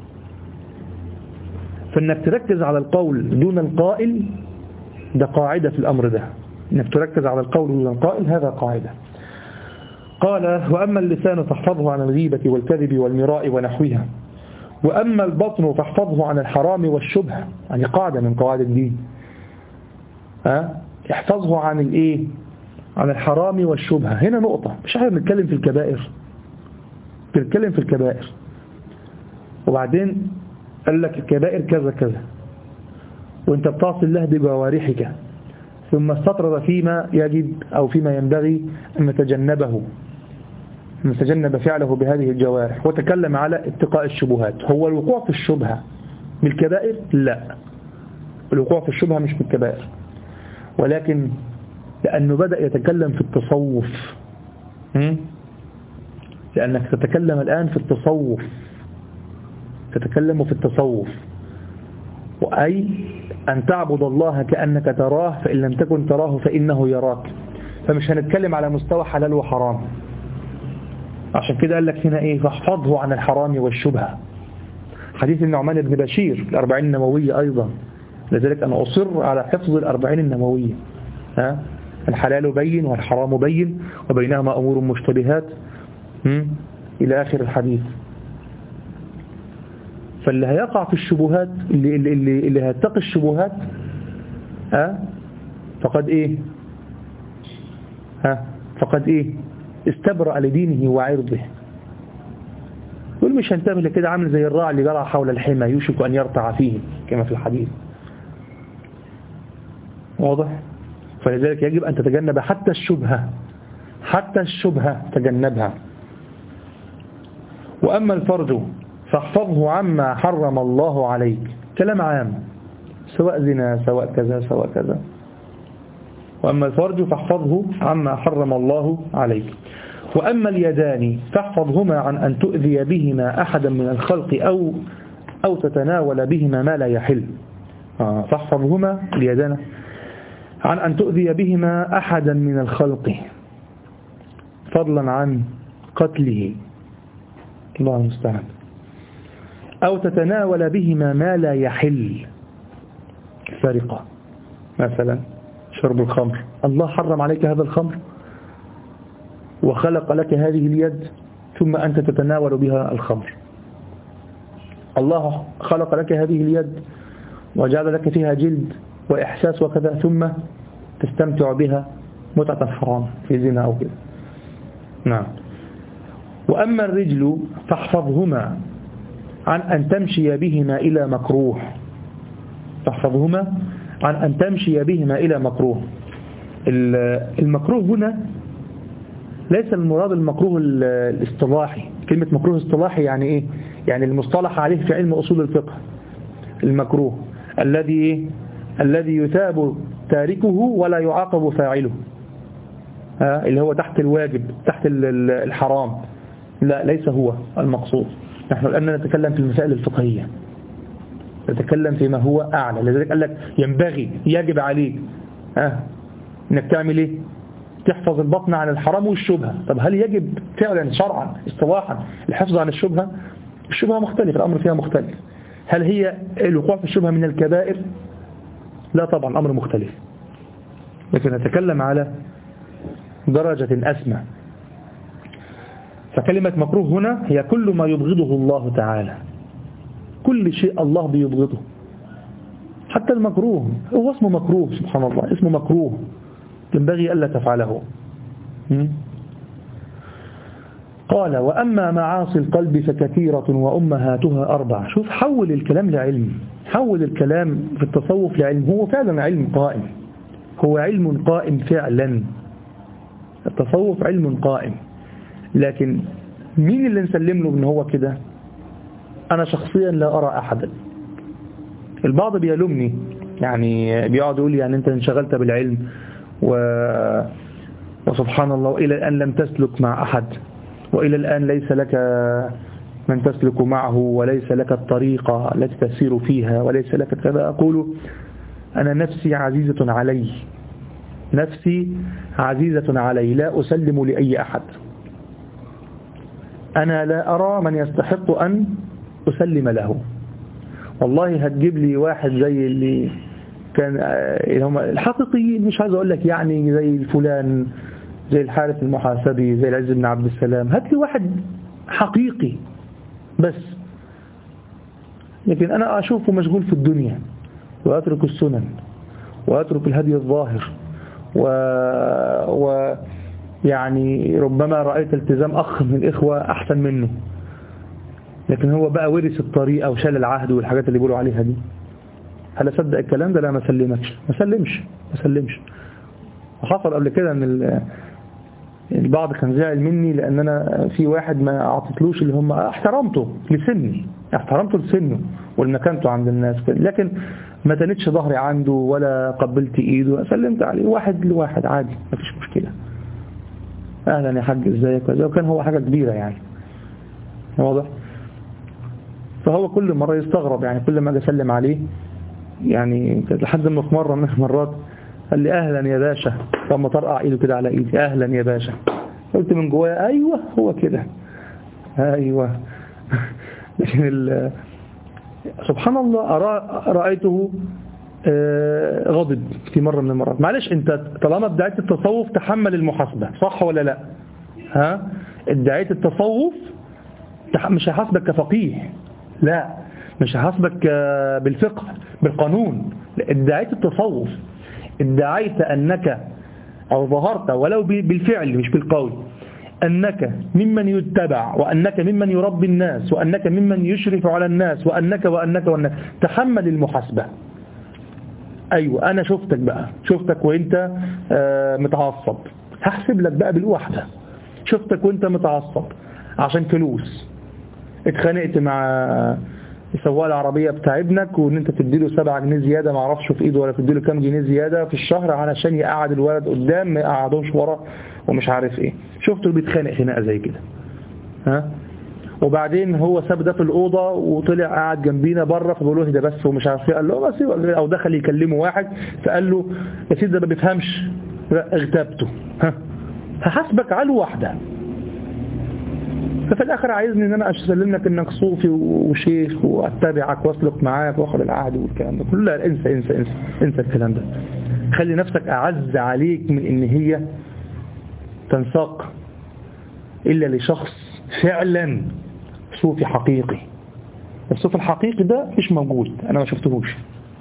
فإنك تركز على القول دون القائل ده قاعدة في الأمر ده، إنك تركز على القول دون القائل هذا قاعدة. قال: وأما اللسان فاحفظه عن الغيبة والكذب والمراء ونحوها، وأما البطن فاحفظه عن الحرام والشبهة. يعني قاعدة من قواعد الدين. ها احفظه عن الايه؟ عن الحرام والشبهة. هنا نقطة، مش احنا بنتكلم في الكبائر، بنتكلم في الكبائر، وبعدين قال لك الكبائر كذا كذا، وانت بتعصي الله بجوارحك، ثم استطرد فيما يجب أو فيما ينبغي أن نتجنبه، أن نتجنب فعله بهذه الجوارح، وتكلم على اتقاء الشبهات. هو الوقوع في الشبهة من الكبائر؟ لا، الوقوع في الشبهة مش من الكبائر، ولكن لأنه بدأ يتكلم في التصوف. لأنك تتكلم الآن في التصوف، تتكلم في التصوف، وأي أن تعبد الله كأنك تراه، فإن لم تكن تراه فإنه يراك. فمش هنتكلم على مستوى حلال وحرام. عشان كده قال لك هنا إيه؟ فاحفظه عن الحرام والشبهة. حديث النعمان بن بشير الأربعين النووية أيضا، لذلك أنا أصر على حفظ الأربعين النووية. ها؟ الحلال بين والحرام بين وبينهما أمور مشتبهات إلى آخر الحديث. فاللي هيقع في الشبهات، اللي, اللي, اللي هيتقي الشبهات ها فقد إيه ها فقد إيه استبرأ لدينه وعرضه. يقول مش هنتبه لكده، عامل زي الراعي اللي يرعى حول الحمى يوشك أن يرتع فيه كما في الحديث. واضح؟ فلذلك يجب أن تتجنب حتى الشبهة، حتى الشبهة تجنبها. وأما الفرج فاحفظه عما حرم الله عليك. كلام عام، سواء زنا سواء كذا سواء كذا. وأما الفرج فاحفظه عما حرم الله عليك. وأما اليدان فاحفظهما عن أن تؤذي بهما أحدا من الخلق أو أو تتناول بهما ما لا يحل. آه فاحفظهما اليدان عن أن تؤذي بهما أحدا من الخلق، فضلا عن قتله، الله المستعان، أو تتناول بهما ما لا يحل، سرقة مثلا، شرب الخمر. الله حرم عليك هذا الخمر وخلق لك هذه اليد، ثم أنت تتناول بها الخمر. الله خلق لك هذه اليد وجعل لك فيها جلد وإحساس وكذا، ثم تستمتع بها متعة حرام في زنا أو كده. نعم. وأما الرجل فاحفظهما عن أن تمشي بهما إلى مكروه، تحفظهما عن أن تمشي بهما إلى مكروه. المكروه هنا ليس المراد المكروه الاصطلاحي. كلمة مكروه اصطلاحي يعني إيه؟ يعني المصطلح عليه في علم أصول الفقه. المكروه الذي الذي يثاب تاركه ولا يعاقب فاعله، ها اللي هو تحت الواجب تحت الحرام. لا، ليس هو المقصود. نحن الآن نتكلم في المسائل الفقهية، نتكلم فيما هو أعلى. لذلك قال لك ينبغي يجب عليك ها انك تعمل ايه؟ تحفظ البطن عن الحرام والشبهة. طب هل يجب فعلا شرعا اصطلاحا الحفظ عن الشبهة؟ الشبهة مختلف، الأمر فيها مختلف. هل هي الوقوع في الشبهة من الكبائر؟ لا طبعا، الأمر مختلف. لكن نتكلم على درجة أسمى. فكلمة مكروه هنا هي كل ما يبغضه الله تعالى، كل شيء الله بيبغضه، حتى المكروه هو اسمه مكروه. سبحان الله، اسمه مكروه ينبغي ألا تفعله. قال وأما معاصي القلب فكثيرة وأمهاتها أربع. شوف، حول الكلام لعلم، حول الكلام في التصوف لعلم. هو فعلا علم قائم، هو علم قائم فعلا. التصوف علم قائم، لكن مين اللي نسلم له ان هو كده؟ أنا شخصيا لا أرى أحدا. البعض بيلومني، يعني بيقعد يقول يعني أنت انشغلت بالعلم و... وسبحان الله إلى الآن لم تسلك مع أحد، وإلى الآن ليس لك من تسلك معه، وليس لك الطريقة التي تسير فيها، وليس لك كذا. أقول أنا نفسي عزيزة علي، نفسي عزيزة علي، لا أسلم لأي أحد. أنا لا أرى من يستحق أن أسلم له. والله هتجيب لي واحد زي اللي كان هم الحقيقيين، مش عايز أقول لك يعني زي فلان، زي الحارث المحاسبي، زي العز بن عبد السلام، هات لي واحد حقيقي بس. لكن أنا أشوفه مشغول في الدنيا، وأترك السنن، وأترك الهدي الظاهر، و... و يعني ربما رأيت التزام أخ من الإخوة أحسن منه، لكن هو بقى ورث الطريقة وشال العهد والحاجات اللي بيقولوا عليها دي. هل أصدق الكلام ده؟ لا، ما سلمكش، ما سلمش ما سلمش. وحصل قبل كده ان البعض كان زعل مني لأن أنا في واحد ما أعطيتلوش اللي هم احترمته لسني، احترمته لسنه والمكانته عند الناس، لكن ما تنتش ظهري عنده ولا قبلت إيده، سلمت عليه واحد لواحد عادي، ما فيش مشكلة. أهلا يا حاج ازيك، وكان هو حاجة كبيرة يعني، واضح. فهو كل مرة يستغرب، يعني كل ما أجي أسلم عليه، يعني لحد ما في مرة من المرات قال لي أهلا يا باشا، لما طرقع إيده كده على إيدي، أهلا يا باشا. قلت من جوايا أيوة هو كده، أيوة. لكن سبحان الله رأيته غضب في مرة من المرات. معلش، أنت طالما ادعيت التصوف تحمل المحاسبة، صح ولا لا؟ ها، ادعيت التصوف مش هحاسبك كفقيه، لا، مش هحاسبك بالفقه بالقانون، ادعيت التصوف، ادعيت أنك أو ظهرت ولو بالفعل مش بالقول أنك ممن يتبع، وأنك ممن يربي الناس، وأنك ممن يشرف على الناس، وأنك وأنك وأنك تحمل المحاسبة. أيوة، أنا شفتك بقى، شفتك وإنت متعصب، هحسب لك بقى بالوحدة. شفتك وإنت متعصب عشان فلوس، اتخانقت مع سواق العربية بتاع ابنك، وان انت تديله سبعة جنيه زيادة ما اعرفش في ايده، ولا تديله كام جنيه زيادة في الشهر علشان يقعد الولد قدام ما يقعدوش ورا ومش عارف ايه. شفته بيتخانق خناقه زي كده، ها، وبعدين هو ساب ده في الأوضة وطلع قاعد جنبينا بره، فبقول له ده بس ومش عارف ايه، قال له بس، او دخل يكلمه واحد فقال له يا سيدي ده ما بيفهمش، اغتابته، ها، هحاسبك على واحدة. ففي الآخر عايزني ان انا اسلم لك انك صوفي وشيخ واتبعك واسلك معاك واخد العهد والكلام ده كله. لا، انسى انسى انسى انسى الكلام ده. خلي نفسك اعز عليك من ان هي تنساق الا لشخص فعلا صوفي حقيقي. الصوفي الحقيقي ده مش موجود، أنا ما شفتهوش.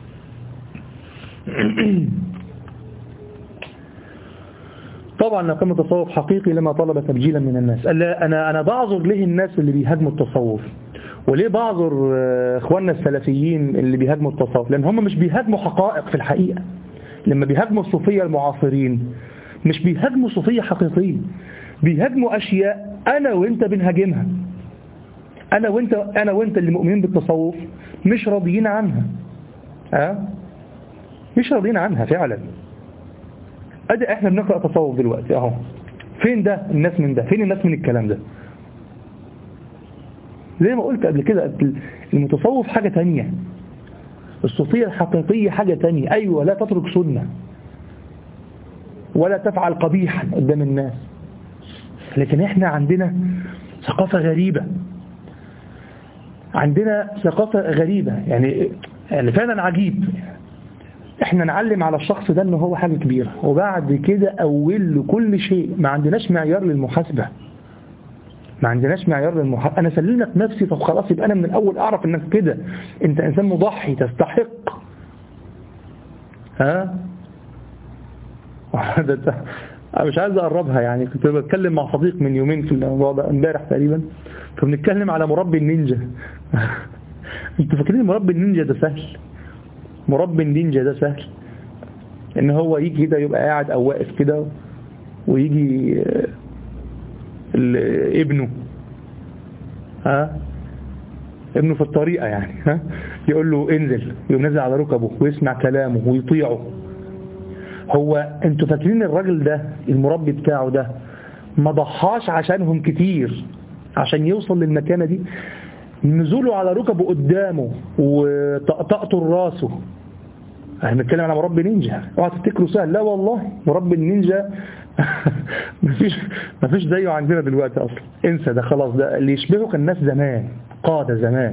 طبعا لو كان تصوف حقيقي لما طلب تبجيلا من الناس. أنا أنا بعذر ليه الناس اللي بيهاجموا التصوف، وليه بعذر اخواننا السلفيين اللي بيهاجموا التصوف؟ لأن هم مش بيهاجموا حقائق في الحقيقة. لما بيهاجموا الصوفية المعاصرين مش بيهاجموا صوفية حقيقية، بيهاجموا أشياء أنا وإنت بنهاجمها. أنا وإنت أنا وإنت اللي مؤمنين بالتصوف مش راضيين عنها، أه؟ مش راضيين عنها فعلا. أدي إحنا بنقرأ تصوف دلوقتي أهو، فين ده الناس من ده؟ فين الناس من الكلام ده؟ زي ما قلت قبل كده، المتصوف حاجة تانية، الصوفية الحقيقية حاجة تانية. أيوة، لا تترك سنة ولا تفعل قبيحا قدام الناس، لكن احنا عندنا ثقافة غريبة، عندنا ثقافة غريبة يعني يعني فعلا عجيب. احنا نعلم على الشخص ده انه هو حاجة كبيرة، وبعد كده اول له كل شيء. ما عندناش معيار للمحاسبة، ما عندناش معيار للمحاسبة. انا سلمك نفسي، طب خلاص يبقى انا من الاول اعرف انك كده انت انسان مضحي تستحق. ها انا مش عايز اقربها يعني. كنت بتكلم مع صديق من يومين في الموضوع ده، امبارح تقريبا، فبنتكلم على مربي النينجا. انتوا فاكرين مربي النينجا ده سهل؟ مربي النينجا ده سهل ان هو يجي كده يبقى قاعد او واقف كده، ويجي ابنه ها ابنه في الطريقة يعني ها يقول له انزل، يقوم نازل على ركبه ويسمع كلامه ويطيعه. هو انتوا فاكرين الراجل ده المربي بتاعه ده ما ضحاش عشانهم كتير عشان يوصل للمكانة دي؟ نزوله على ركبه قدامه وطقطقته راسه. احنا بنتكلم على مربي نينجا، اوعى تفتكروا سهل، لا والله. مربي النينجا مفيش مفيش زيه عندنا دلوقتي اصلا، انسى ده خلاص. ده اللي يشبهه كان الناس زمان، قادة زمان.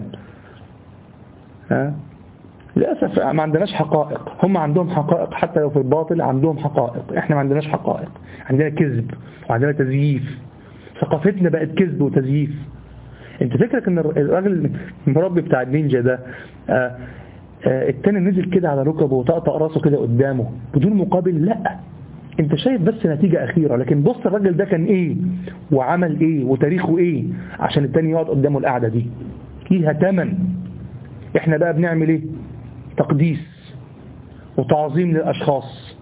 ها للأسف ما عندناش حقائق. هم عندهم حقائق، حتى لو في الباطل عندهم حقائق. احنا ما عندناش حقائق، عندنا كذب وعندنا تزييف. ثقافتنا بقت كذب وتزييف. انت فكرك ان الراجل المربي بتاع النينجا ده آآ آآ التاني نزل كده على ركبه وطقطق راسه كده قدامه بدون مقابل؟ لا، انت شايف بس نتيجة اخيرة، لكن بص الراجل ده كان ايه وعمل ايه وتاريخه ايه عشان التاني يقعد قدامه القعدة دي. ليها تمن. احنا بقى بنعمل ايه؟ تقديس وتعظيم للاشخاص،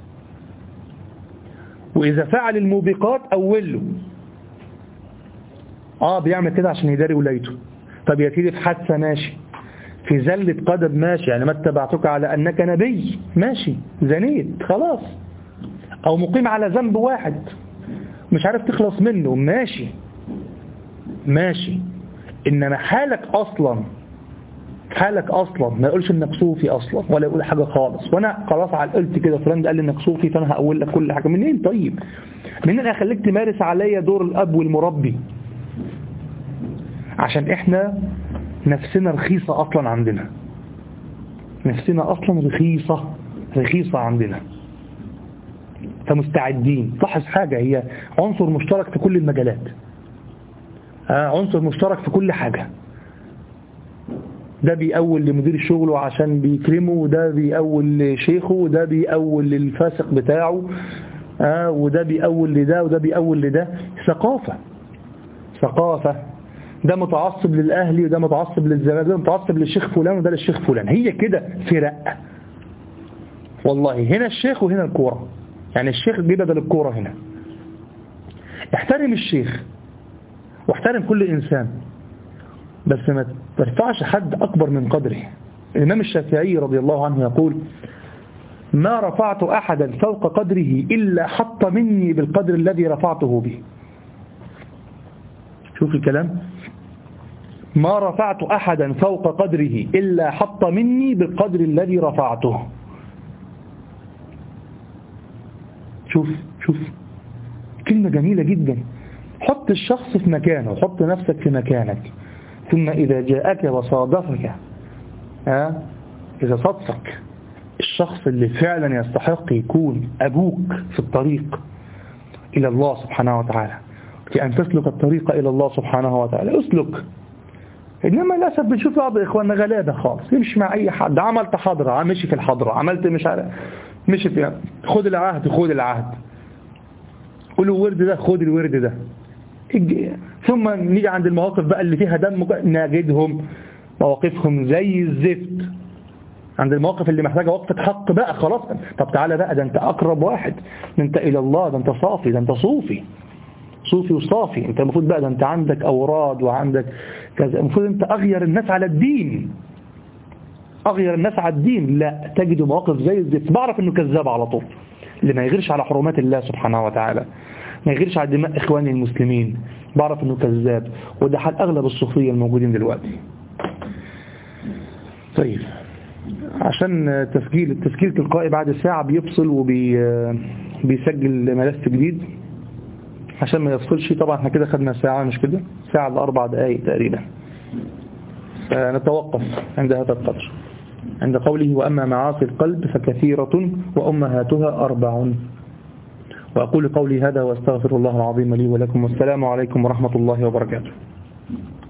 واذا فعل الموبقات اوله اه بيعمل كده عشان يداري ولايته. طب يا سيدي في حادثة ماشي، في زلة قدم ماشي، يعني ما اتبعتك على انك نبي ماشي، زنيت خلاص، او مقيم على ذنب واحد مش عارف تخلص منه ماشي ماشي. انما حالك اصلا حالك اصلا ما يقولش انك صوفي اصلا، ولا يقول حاجة خالص، وانا خلاص عقلت كده فلان قال لي انك صوفي فانا هقول لك كل حاجة. منين طيب؟ منين انا اخليك تمارس عليا دور الاب والمربي؟ عشان احنا نفسنا رخيصة اصلا عندنا، نفسنا اصلا رخيصة رخيصة عندنا، فمستعدين. لاحظ حاجة، هي عنصر مشترك في كل المجالات، آه عنصر مشترك في كل حاجة. ده بيأول لمدير الشغل عشان بيكرمه، وده بيأول لشيخه، وده بيأول للفاسق بتاعه، آه وده بيأول لده، وده بيأول لده. ثقافة ثقافة ده متعصب للأهلي، وده متعصب للزمان، ده متعصب للشيخ فلان، وده للشيخ فلان. هي كده فرق والله. هنا الشيخ وهنا الكورة، يعني الشيخ جه بدل الكورة هنا. احترم الشيخ واحترم كل إنسان، بس ما ترفعش حد أكبر من قدره. الإمام الشافعي رضي الله عنه يقول: ما رفعت أحدا فوق قدره إلا حط مني بالقدر الذي رفعته به. شوف الكلام، ما رفعت أحدا فوق قدره إلا حط مني بالقدر الذي رفعته. شوف شوف كلمة جميلة جدا. حط الشخص في مكانه، حط نفسك في مكانك، ثم إذا جاءك وصادفك، ها إذا صدفك الشخص اللي فعلا يستحق يكون أبوك في الطريق إلى الله سبحانه وتعالى، في أن تسلك الطريق إلى الله سبحانه وتعالى، أسلك إنما للأسف بنشوف بعض إخواننا غلابة خالص، يمشي مع أي حد، عملت حضرة مشي في الحضرة، عملت مش عارف مشي في، خد العهد خد العهد، قولوا الورد ده خد الورد ده. ثم نيجي عند المواقف بقى اللي فيها دم نجدهم مواقفهم زي الزفت. عند المواقف اللي محتاجة وقفة حق بقى خلاص، طب تعالى بقى، ده انت أقرب واحد، ده انت إلى الله، ده انت صافي، ده انت صوفي صوفي وصافي، انت المفروض بقى ده انت عندك أوراد وعندك كذا، المفروض انت أغير الناس على الدين، أغير الناس على الدين. لا، تجد مواقف زي الزفت. بعرف انه كذاب على طول، اللي ما يغيرش على حرمات الله سبحانه وتعالى، ما يغيرش على دماء إخواني المسلمين، بعرف انه كذاب، وده حال أغلب الصوفية الموجودين دلوقتي. طيب، عشان تسجيل التسجيل تلقائي بعد ساعة بيفصل وبيسجل ملف جديد، عشان ما يفصلش. طبعا احنا كده خدنا ساعة، مش كده؟ ساعة لأربع دقائق تقريبا. فنتوقف عند هذا القدر، عند قوله وأما معاصي القلب فكثيرة وأمهاتها أربع. وأقول قولي هذا وأستغفر الله العظيم لي ولكم، والسلام عليكم ورحمة الله وبركاته.